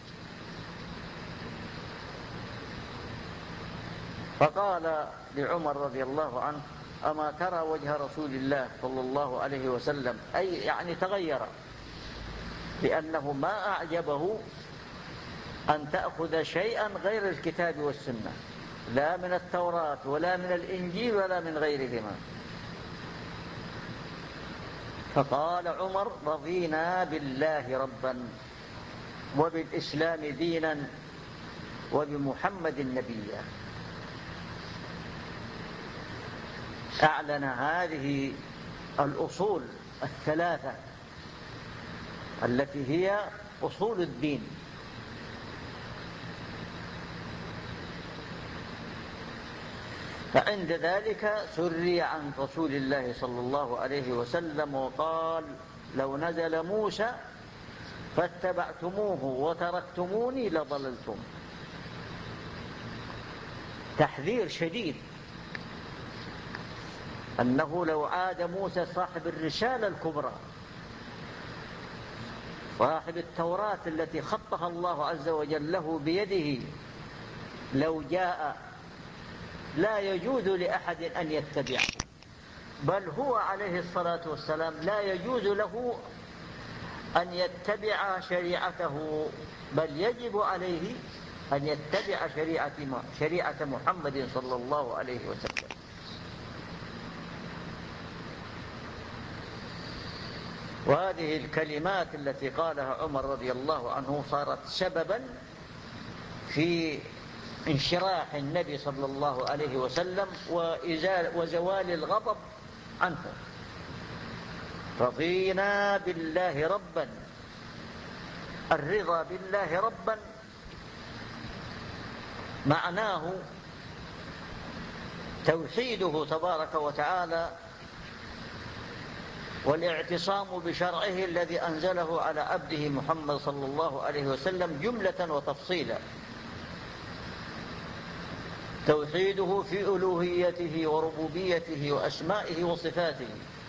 فقال لعمر رضي الله عنه: أما ترى وجه رسول الله صلى الله عليه وسلم، أي يعني تغير، لأنه ما أعجبه أن تأخذ شيئا غير الكتاب والسنة، لا من التوراة ولا من الإنجيل ولا من غيرهما. فقال عمر: رضينا بالله ربا وبالإسلام دينا وبمحمد نبيا. أعلن هذه الأصول الثلاثة التي هي أصول الدين. فعند ذلك سري عن رسول الله صلى الله عليه وسلم وقال: لو نزل موسى فاتبعتموه وتركتموني لضللتم. تحذير شديد أنه لو عاد موسى صاحب الرسالة الكبرى، صاحب التوراة التي خطها الله عز وجل له بيده، لو جاء لا يجوز لأحد أن يتبعه، بل هو عليه الصلاة والسلام لا يجوز له أن يتبع شريعته، بل يجب عليه أن يتبع شريعة شريعة محمد صلى الله عليه وسلم. وهذه الكلمات التي قالها عمر رضي الله عنه صارت سببا في انشراح النبي صلى الله عليه وسلم وإزال وزوال الغضب عنه. رضينا بالله ربا، الرضا بالله ربا معناه توحيده تبارك وتعالى والاعتصام بشرعه الذي أنزله على عبده محمد صلى الله عليه وسلم جملة وتفصيلا. توحيده في ألوهيته وربوبيته وأسمائه وصفاته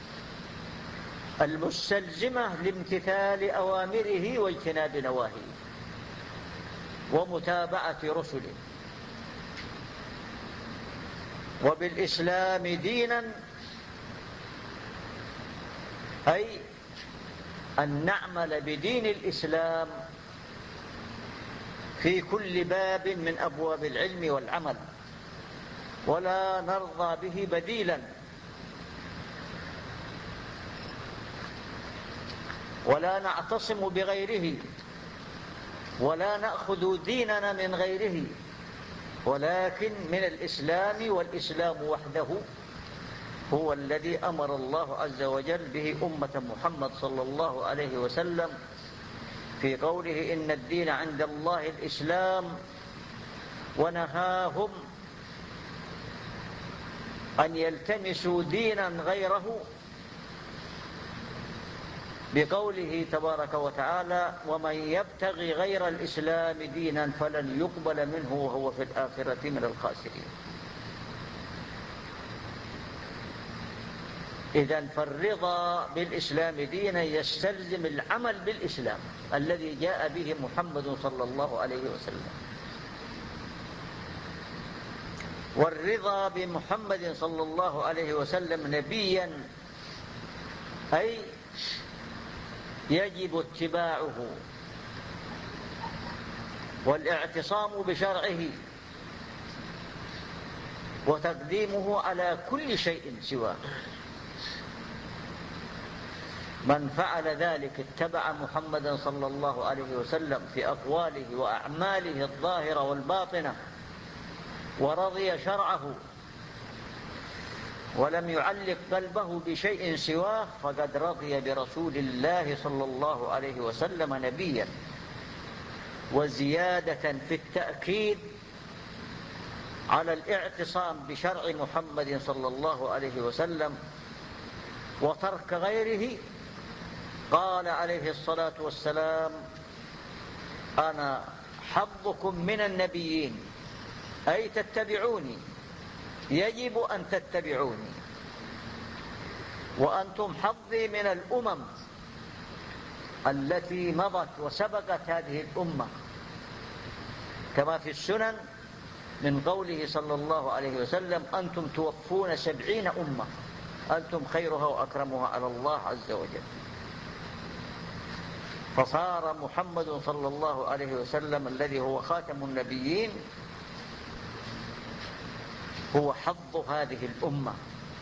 المستلزمة لامتثال أوامره واجتناب نواهيه ومتابعة رسله. وبالإسلام دينا، أي أن نعمل بدين الإسلام في كل باب من أبواب العلم والعمل، ولا نرضى به بديلا، ولا نعتصم بغيره، ولا نأخذ ديننا من غيره، ولكن من الإسلام، والإسلام وحده هو الذي أمر الله عز وجل به أمة محمد صلى الله عليه وسلم في قوله إن الدين عند الله الإسلام، ونهاهم أن يلتمسوا دينا غيره بقوله تبارك وتعالى ومن يبتغي غير الإسلام دينا فلن يقبل منه وهو في الآخرة من الخاسرين. إذن فالرضا بالإسلام دينا يستلزم العمل بالإسلام الذي جاء به محمد صلى الله عليه وسلم. والرضا بمحمد صلى الله عليه وسلم نبيا أي يجب اتباعه والاعتصام بشرعه وتقديمه على كل شيء سواه. من فعل ذلك اتبع محمدا صلى الله عليه وسلم في أقواله وأعماله الظاهرة والباطنة، ورضي شرعه ولم يعلق قلبه بشيء سواه، فقد رضي برسول الله صلى الله عليه وسلم نبيا. وزيادة في التأكيد على الاعتصام بشرع محمد صلى الله عليه وسلم وترك غيره، قال عليه الصلاة والسلام أنا حظكم من النبيين، أي تتبعوني، يجب أن تتبعوني، وأنتم حظي من الأمم التي مضت وسبقت هذه الأمة، كما في السنن من قوله صلى الله عليه وسلم أنتم توفون سبعين أمة أنتم خيرها وأكرمها على الله عز وجل. فصار محمد صلى الله عليه وسلم الذي هو خاتم النبيين هو حظ هذه الأمة،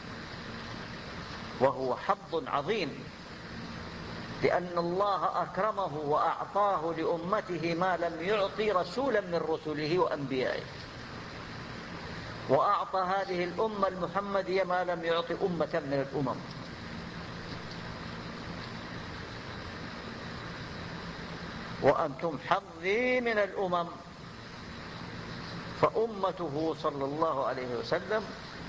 وهو حظ عظيم، لأن الله أكرمه وأعطاه لأمته ما لم يعطي رسولا من رسله وأنبيائه، وأعطى هذه الأمة المحمدية ما لم يعطي أمة من الأمم. وأنتم حظي من الأمم، فأمته صلى الله عليه وسلم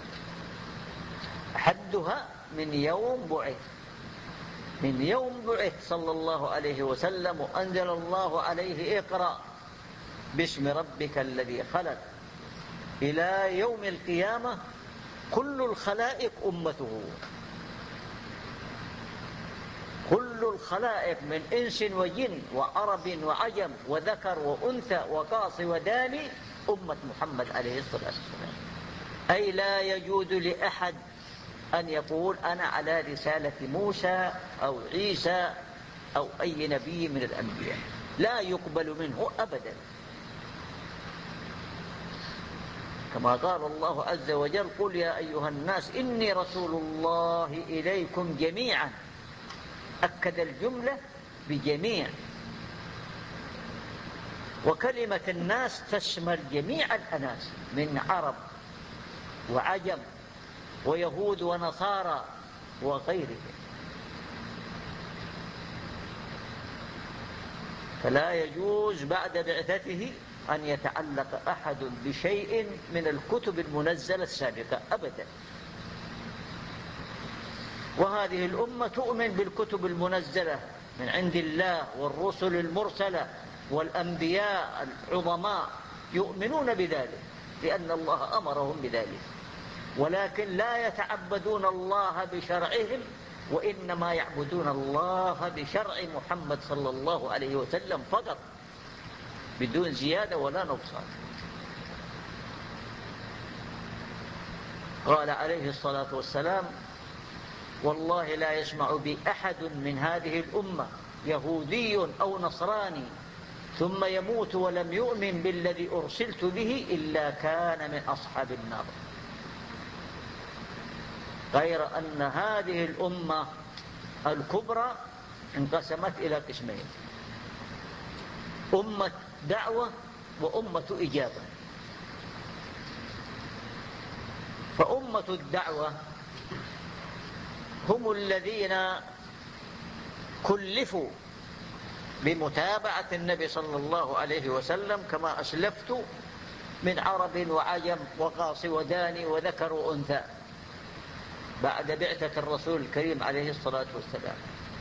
حدها من يوم بعث، من يوم بعث صلى الله عليه وسلم وأنزل الله عليه اقرأ باسم ربك الذي خلق إلى يوم القيامة كل الخلائق أمته، كل الخلائق من إنس وجن وعرب وعجم وذكر وأنثى وقاص وداني أمة محمد عليه الصلاة والسلام. أي لا يجوز لأحد أن يقول أنا على رسالة موسى أو عيسى أو أي نبي من الأنبياء، لا يقبل منه أبدا، كما قال الله عز وجل قل يا أيها الناس إني رسول الله إليكم جميعا، أكد الجملة بجميع، وكلمة الناس تشمل جميع الأناس من عرب وعجم ويهود ونصارى وغيرهم. فلا يجوز بعد بعثته أن يتعلق أحد بشيء من الكتب المنزلة السابقة أبدا. وهذه الأمة تؤمن بالكتب المنزلة من عند الله والرسل المرسلة والأنبياء العظماء، يؤمنون بذلك لأن الله أمرهم بذلك، ولكن لا يتعبدون الله بشرعهم، وإنما يعبدون الله بشرع محمد صلى الله عليه وسلم فقط بدون زيادة ولا نقصان. قال عليه الصلاة والسلام والله لا يسمع بأحد من هذه الأمة يهودي أو نصراني ثم يموت ولم يؤمن بالذي أرسلت به إلا كان من أصحاب النار. غير أن هذه الأمة الكبرى انقسمت إلى قسمين: أمة دعوة وأمة إجابة. فأمة الدعوة هم الذين كلفوا بمتابعة النبي صلى الله عليه وسلم كما أسلفت من عرب وعجم وقاص وداني وذكر وأنثى بعد بعثة الرسول الكريم عليه الصلاة والسلام.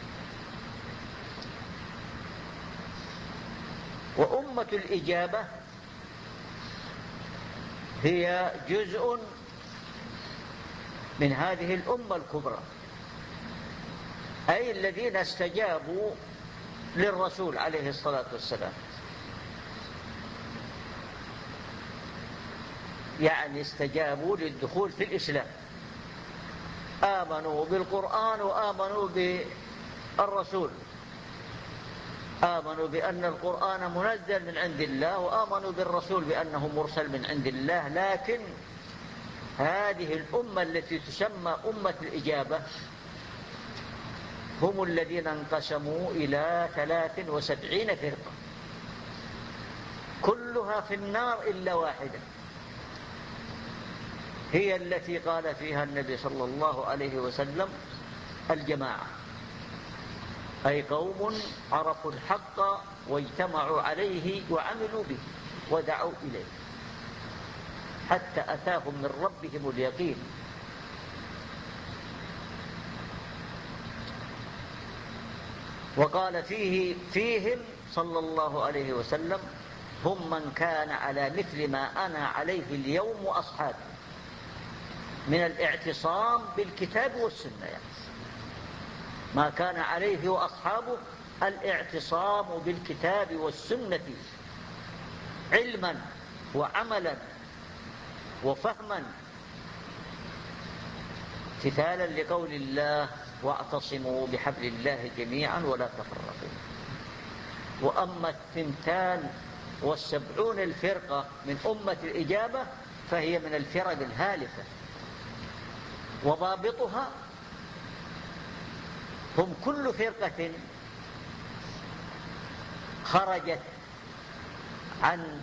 وأمة الإجابة هي جزء من هذه الأمة الكبرى، أي الذين استجابوا للرسول عليه الصلاة والسلام، يعني استجابوا للدخول في الإسلام، آمنوا بالقرآن وآمنوا بالرسول، آمنوا بأن القرآن منزل من عند الله وآمنوا بالرسول بأنه مرسل من عند الله. لكن هذه الأمة التي تسمى أمة الإجابة هم الذين انقسموا إلى ثلاث وسبعين فرقة، كلها في النار إلا واحدة، هي التي قال فيها النبي صلى الله عليه وسلم: الجماعة، أي قوم عرفوا الحق واجتمعوا عليه وعملوا به ودعوا إليه حتى أتاهم من ربهم اليقين. وقال فيه فيهم صلى الله عليه وسلم: هم من كان على مثل ما أنا عليه اليوم وأصحابي، من الاعتصام بالكتاب والسنة، يعني ما كان عليه وأصحابه الاعتصام بالكتاب والسنة علما وعملا وفهما، امتثالا لقول الله: واعتصموا بحبل الله جميعا ولا تفرقوا. وأما الثنتان والسبعون الفرقة من أمة الإجابة فهي من الفرق الهالكة، وضابطها: هم كل فرقة خرجت عن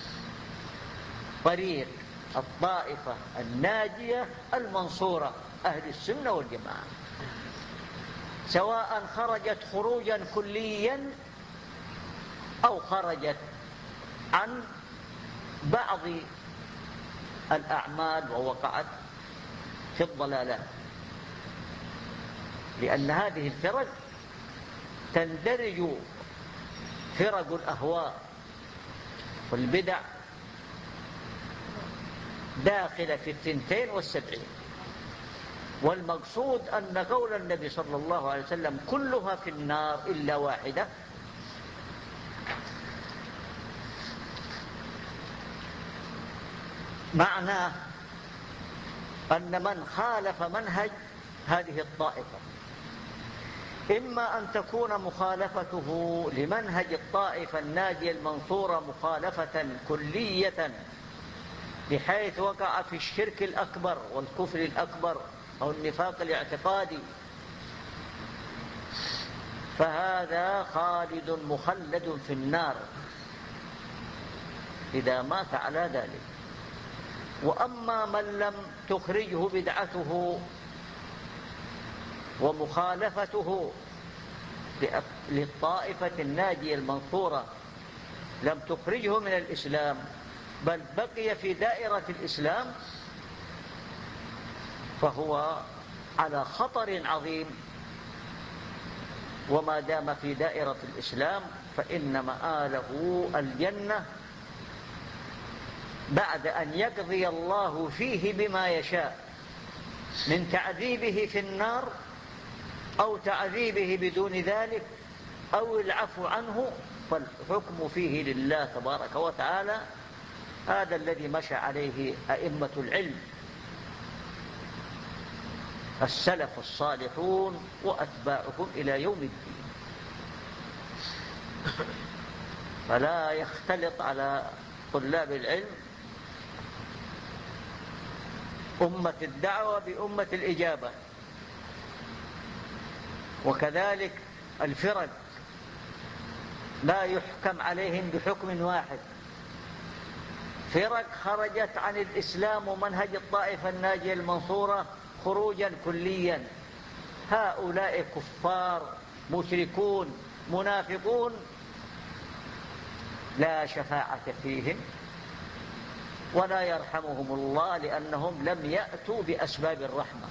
طريق الطائفة الناجية المنصورة أهل السنة والجماعة، سواء خرجت خروجا كليا أو خرجت عن بعض الأعمال ووقعت في الضلالات، لأن هذه الفرق تندرج فرق الأهواء والبدع داخل في الثنتين والسبعين. والمقصود أن قول النبي صلى الله عليه وسلم: كلها في النار إلا واحدة، معناه أن من خالف منهج هذه الطائفة إما أن تكون مخالفته لمنهج الطائفة الناجية المنصورة مخالفة كلية بحيث وقع في الشرك الأكبر والكفر الأكبر أو النفاق الاعتقادي، فهذا خالد مخلد في النار إذا مات على ذلك. وأما من لم تخرجه بدعته ومخالفته للطائفة الناجية المنصورة لم تخرجه من الإسلام بل بقي في دائرة الإسلام، فهو على خطر عظيم، وما دام في دائرة الإسلام فإن مآله الجنة بعد أن يقضي الله فيه بما يشاء من تعذيبه في النار أو تعذيبه بدون ذلك أو العفو عنه، فالحكم فيه لله تبارك وتعالى. هذا الذي مشى عليه أئمة العلم السلف الصالحون وأتباعهم إلى يوم الدين. فلا يختلط على طلاب العلم أمة الدعوة بأمة الإجابة. وكذلك الفرق لا يحكم عليهم بحكم واحد، فرق خرجت عن الإسلام ومنهج الطائفة الناجية المنصورة خروجا كليا، هؤلاء كفار مشركون منافقون لا شفاعة فيهم ولا يرحمهم الله، لأنهم لم يأتوا بأسباب الرحمة.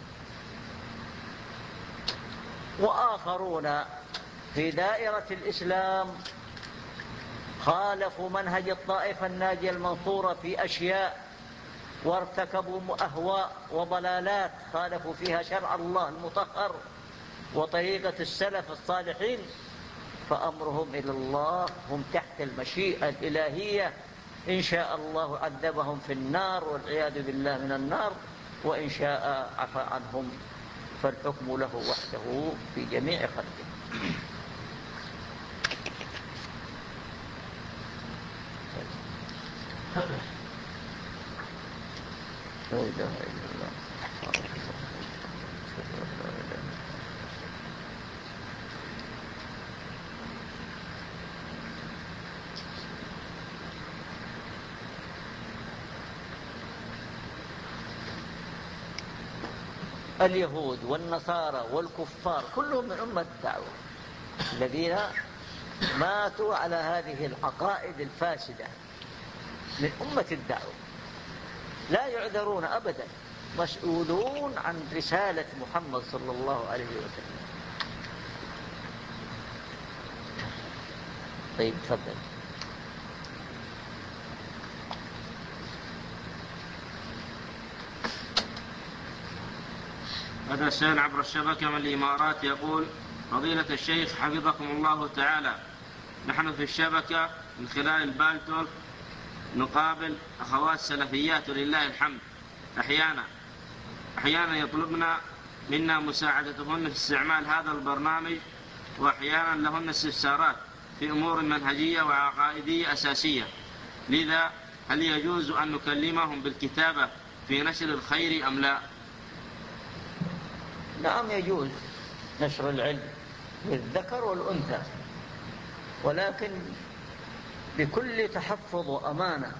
وآخرون في دائرة الإسلام خالفوا منهج الطائفة الناجية المنصورة في أشياء، وارتكبوا أهواء وضلالات خالفوا فيها شرع الله المطهر وطريقة السلف الصالحين، فأمرهم إلى الله، هم تحت المشيئة الإلهية، إن شاء الله عذبهم في النار والعياذ بالله من النار، وإن شاء عفى عنهم، فالحكم له وحده في جميع خلقه. لا إله إلا الله. اليهود والنصارى والكفار كلهم من أمة الدعوة، الذين ماتوا على هذه العقائد الفاسدة من أمة الدعوة، لا يعذرون أبدا، مسؤولون عن رسالة محمد صلى الله عليه وسلم. طيب تفضل. هذا سائل عبر الشبكة من الإمارات يقول: فضيلة الشيخ حفظكم الله تعالى، نحن في الشبكة من خلال البالتور نقابل أخوات سلفيات ولله الحمد، أحيانا أحيانا يطلبنا منا مساعدتهن في استعمال هذا البرنامج، وأحيانا لهن استفسارات في أمور منهجية وعقائدية أساسية، لذا هل يجوز أن نكلمهم بالكتابة في نشر الخير أم لا؟ نعم يجوز نشر العلم للذكر والأنثى، ولكن بكل تحفظ وأمانة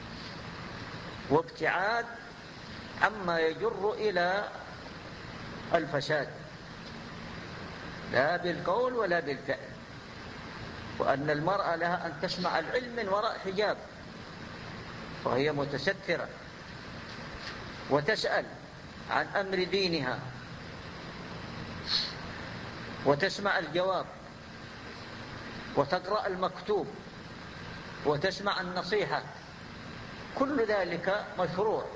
وابتعاد عما يجر إلى الفساد، لا بالقول ولا بالفعل، وأن المرأة لها أن تسمع العلم من وراء حجاب، وهي متسترة وتسأل عن أمر دينها وتسمع الجواب وتقرأ المكتوب وتسمع النصيحة، كل ذلك مشروع،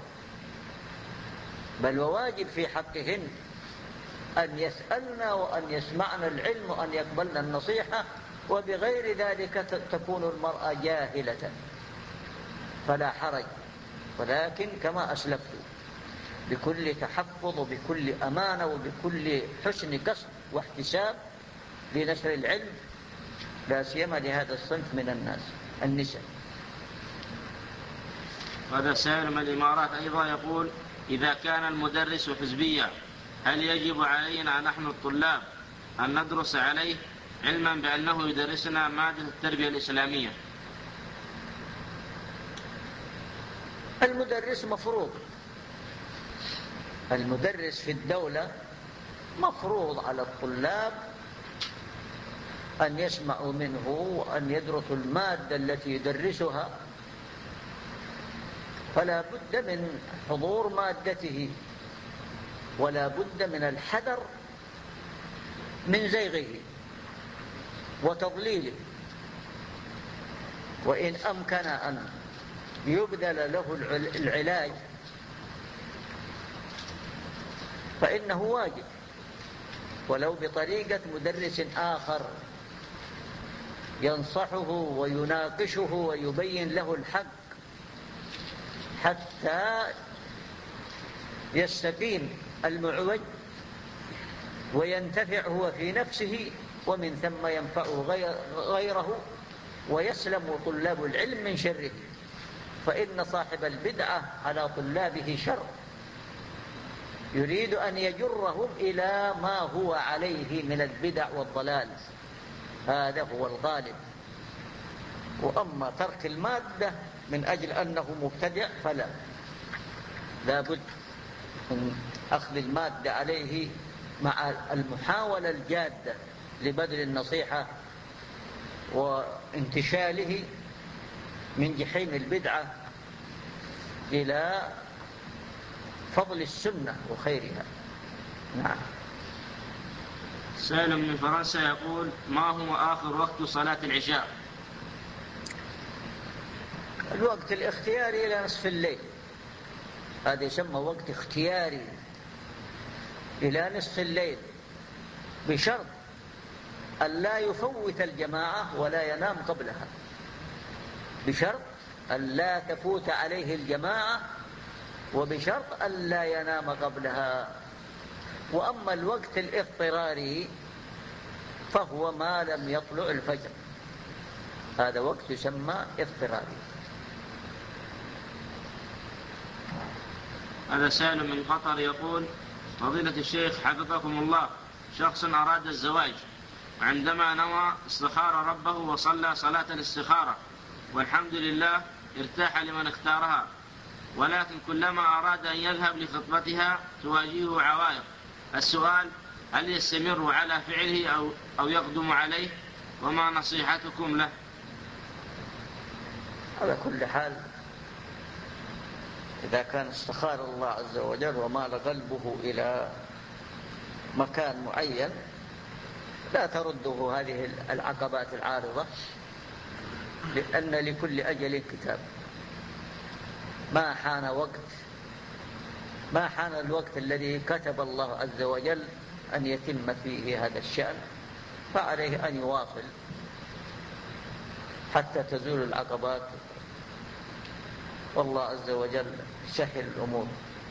بل وواجب في حقهن أن يسألنا وأن يسمعنا العلم وأن يقبلنا النصيحة، وبغير ذلك تكون المرأة جاهلة فلا حرج، ولكن كما أسلفت بكل تحفظ وبكل أمانة وبكل حسن قصد واحتساب لنشر العلم، لا سيما لهذا الصنف من الناس النساء. هذا سائل من الإمارات أيضا يقول: إذا كان المدرس حزبيا هل يجب علينا نحن الطلاب أن ندرس عليه، علما بأنه يدرسنا مادة التربية الإسلامية؟ المدرس مفروض، المدرس في الدولة مفروض على الطلاب أن يسمعوا منه وأن يدرسوا المادة التي يدرسها، فلا بد من حضور مادته، ولا بد من الحذر من زيغه وتضليله، وإن أمكن أن يبذل له العلاج فإنه واجب، ولو بطريقة مدرس آخر ينصحه ويناقشه ويبين له الحق حتى يستقيم المعوج وينتفع هو في نفسه، ومن ثم ينفعه غيره، ويسلم طلاب العلم من شره، فإن صاحب البدعة على طلابه شر، يريد أن يجرهم إلى ما هو عليه من البدع والضلال، هذا هو الغالب. وأما ترك المادة من أجل أنه مبتدع فلا، لا بد من أخذ المادة عليه مع المحاولة الجادة لبذل النصيحة وانتشاله من جحيم البدعة إلى فضل السنة وخيرها. نعم. سائل من فرنسا يقول: ما هو آخر وقت صلاة العشاء؟ الوقت الاختياري إلى نصف الليل، هذا يسمى وقت اختياري إلى نصف الليل، بشرط أن لا يفوت الجماعة ولا ينام قبلها، بشرط أن لا تفوت عليه الجماعة، وبشرط أن لا ينام قبلها. وأما الوقت الاضطراري فهو ما لم يطلع الفجر، هذا وقت يسمى اضطراري. هذا سائل من قطر يقول: فضيلة الشيخ حفظكم الله، شخص أراد الزواج، وعندما نوى استخار ربه وصلى صلاة الاستخارة، والحمد لله ارتاح لمن اختارها، ولكن كلما أراد أن يذهب لخطبتها تواجهه عوائق. السؤال: هل يستمر على فعله أو, أو يقدم عليه؟ وما نصيحتكم له؟ على كل حال، إذا كان استخار الله عز وجل ومال قلبه إلى مكان معين لا ترده هذه العقبات العارضة، لأن لكل أجل كتاب. ما حان وقت ما حان الوقت الذي كتب الله عز وجل أن يتم فيه هذا الشأن، فعليه أن يواصل حتى تزول العقبات، والله عز وجل سهل الأمور.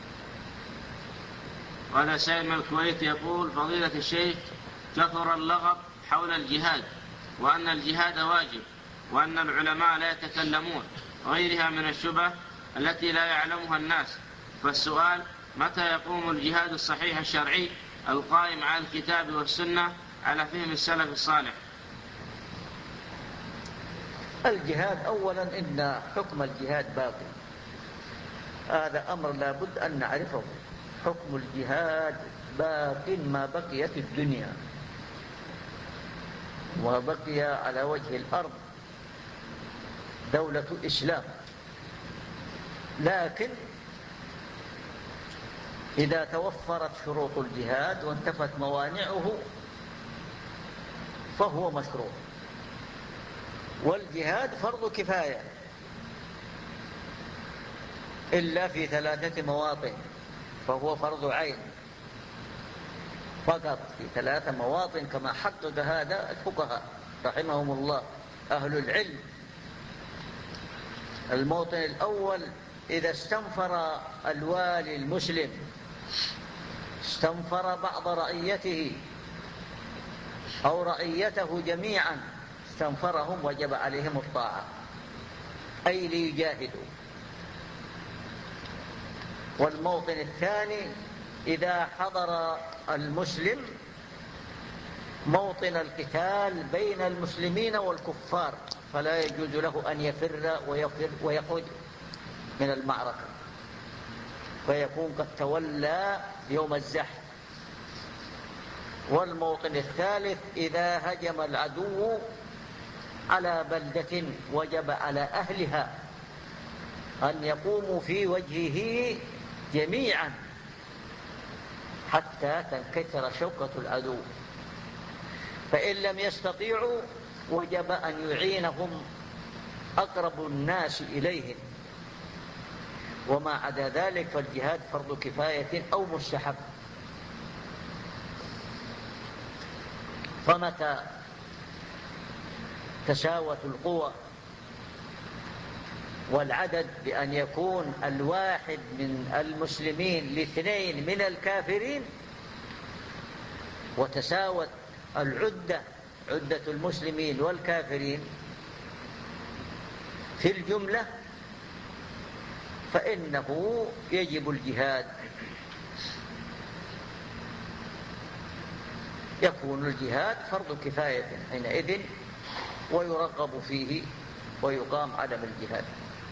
وهذا سائل من الكويت يقول: فضيلة الشيخ، كثر اللغط حول الجهاد، وأن الجهاد واجب، وأن العلماء لا يتكلمون، وغيرها من الشبه التي لا يعلمها الناس. فالسؤال: متى يقوم الجهاد الصحيح الشرعي القائم على الكتاب والسنة على فهم السلف الصالح؟ الجهاد أولا إن حكم الجهاد باقي، هذا أمر لا بد أن نعرفه. حكم الجهاد باق ما بقيت الدنيا وبقي على وجه الأرض دولة إسلام. لكن إذا توفرت شروط الجهاد وانتفت موانعه فهو مشروع. والجهاد فرض كفاية إلا في ثلاثة مواطن، فهو فرض عين فقط في ثلاثة مواطن، كما حقق هذا الفقهاء رحمهم الله أهل العلم. الموطن الأول: إذا استنفر الوالي المسلم استنفر بعض رعيته أو رعيته جميعا، استنفرهم وجب عليهم الطاعة، أي ليجاهدوا. والموطن الثاني: إذا حضر المسلم موطن القتال بين المسلمين والكفار فلا يجوز له أن يفر ويفر ويخرج من المعركة، فيكون قد تولى يوم الزحف. والموطن الثالث: إذا هجم العدو على بلدة وجب على أهلها أن يقوموا في وجهه جميعا حتى تنكسر شوكة العدو، فإن لم يستطيعوا وجب أن يعينهم أقرب الناس إليهم. وما عدا ذلك فالجهاد فرض كفاية أو مستحب. فمتى تساوت القوى والعدد بأن يكون الواحد من المسلمين لاثنين من الكافرين، وتساوت العدة عدة المسلمين والكافرين في الجملة، فإنه يجب الجهاد يكون الجهاد فرض كفاية حينئذ ويرغب فيه ويقام عدم الجهاد.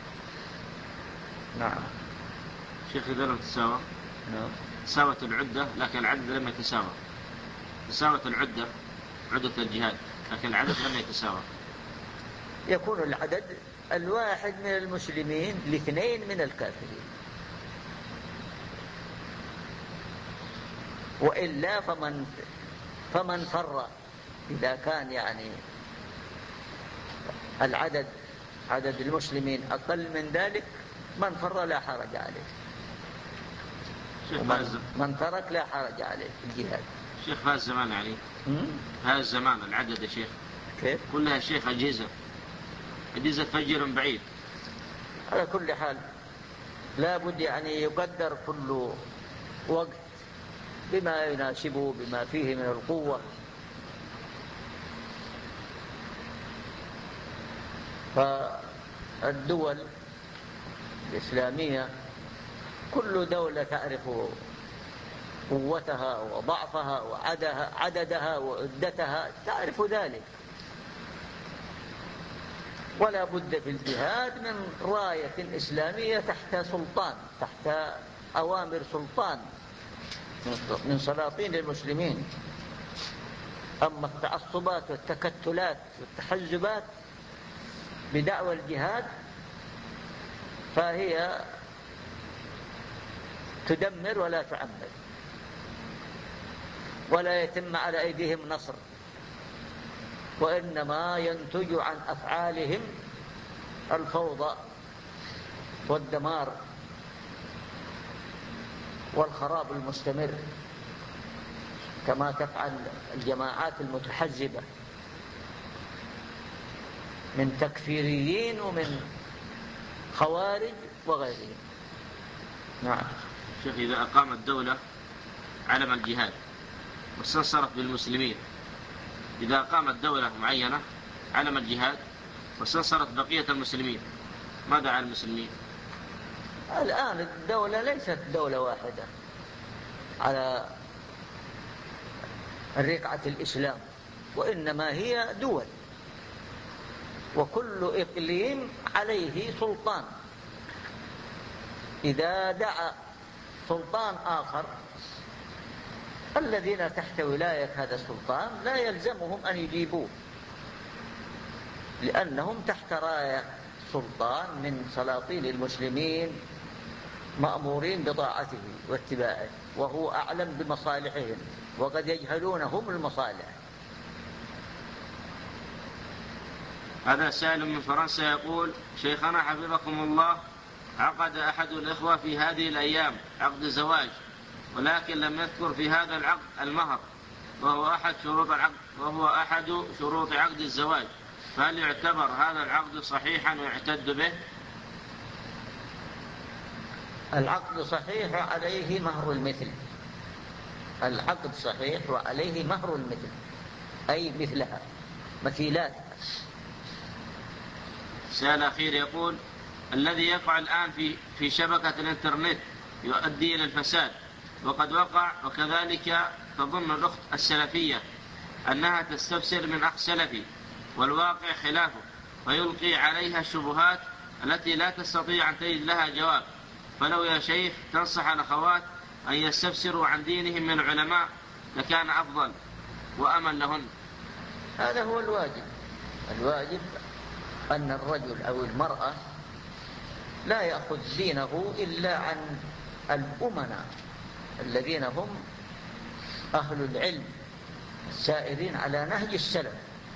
نعم. شيخ إذا لم تساوى نعم. تساوت العدة لكن العدد لم يتساوى. تساوت العدة عدة الجهاد لكن العدد لم يتساوى. يكون العدد الواحد من المسلمين لاثنين من الكافرين، وإلا فمن فمن فر إذا كان يعني العدد عدد المسلمين أقل من ذلك من فر لا حرج عليه، ومن من ترك لا حرج عليه في الجهاد. شيخ في هذا الزمان يعني هذا الزمان العدد يا شيخ كيف؟ كلها يا شيخ أجهزة أجهزة فجر بعيد. على كل حال لا بد يعني يقدر كل وقت بما يناسبه بما فيه من القوة. فالدول الإسلامية كل دولة تعرف قوتها وضعفها وعددها وعدتها، تعرف ذلك، ولا بد في الجهاد من راية إسلامية تحت سلطان، تحت أوامر سلطان من سلاطين المسلمين. أما التعصبات والتكتلات والتحزبات بدعوى الجهاد فهي تدمر ولا تعمر، ولا يتم على أيديهم نصر، وإنما ينتج عن أفعالهم الفوضى والدمار والخراب المستمر، كما تفعل الجماعات المتحزبة من تكفيريين ومن خوارج وغيرهم. نعم. شيخ إذا أقامت دولة علم الجهاد واستنصرت بالمسلمين، إذا أقامت دولة معينة علم الجهاد واستنصرت بقية المسلمين، ماذا على المسلمين؟ الآن الدولة ليست دولة واحدة على رقعة الإسلام، وإنما هي دول، وكل إقليم عليه سلطان. إذا دعا سلطان آخر الذين تحت ولاية هذا السلطان لا يلزمهم أن يجيبوه، لأنهم تحت راية سلطان من سلاطين المسلمين مأمورين بطاعته واتباعه، وهو أعلم بمصالحهم، وقد يجهلون هم المصالح. هذا سائل من فرنسا يقول: شيخنا حفظكم الله، عقد أحد الإخوة في هذه الأيام عقد زواج، ولكن لم يذكر في هذا العقد المهر، وهو أحد شروط العقد وهو أحد شروط عقد الزواج، فهل يعتبر هذا العقد صحيحا ويعتد به؟ العقد صحيح وعليه مهر المثل. العقد صحيح وعليه مهر المثل، أي مثلها مثيلاتها. سؤال أخير يقول: الذي يقع الآن في في شبكة الإنترنت يؤدي إلى الفساد، وقد وقع، وكذلك تظن الأخت السلفية أنها تستفسر من أخ سلفي والواقع خلافه، فيلقي عليها الشبهات التي لا تستطيع أن تجد لها جواب، فلو يا شيخ تنصح الأخوات أن يستفسروا عن دينهم من العلماء لكان أفضل وأمن لهن. هذا هو الواجب. الواجب أن الرجل أو المرأة لا يأخذ دينه إلا عن الأمناء الذين هم أهل العلم السائرين على نهج السلف،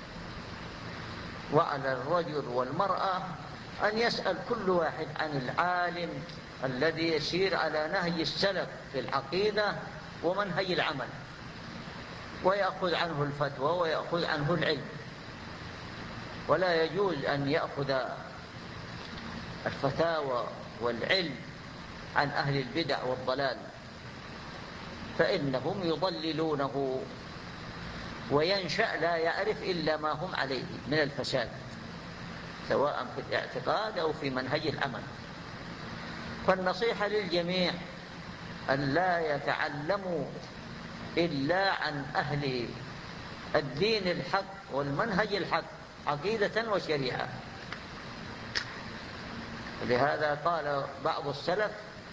وعلى الرجل والمرأة أن يسأل كل واحد عن العالم الذي يسير على نهج السلف في العقيدة ومنهج العمل، ويأخذ عنه الفتوى ويأخذ عنه العلم. ولا يجوز أن يأخذ الفتاوى والعلم عن أهل البدع والضلال، فإنهم يضللونه وينشأ لا يعرف إلا ما هم عليه من الفساد، سواء في الاعتقاد أو في منهج العمل. فالنصيحة للجميع أن لا يتعلموا إلا عن أهل الدين الحق والمنهج الحق عقيدة وشريعة. لهذا قال بعض السلف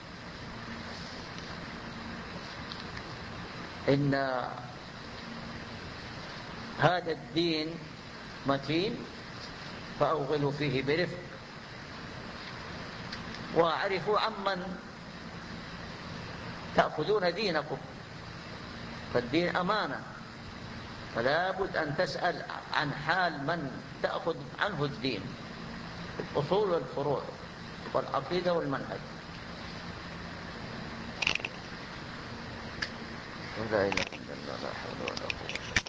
إن هذا الدين متين فأوغلوا فيه برفق، واعرفوا عمن تأخذون دينكم، فالدين أمانة، فلا بد أن تسأل عن حال من تأخذ عنه الدين، الأصول والفروع والعقيدة والمنهج. لا إله إلا الله، لا حول ولا قوة.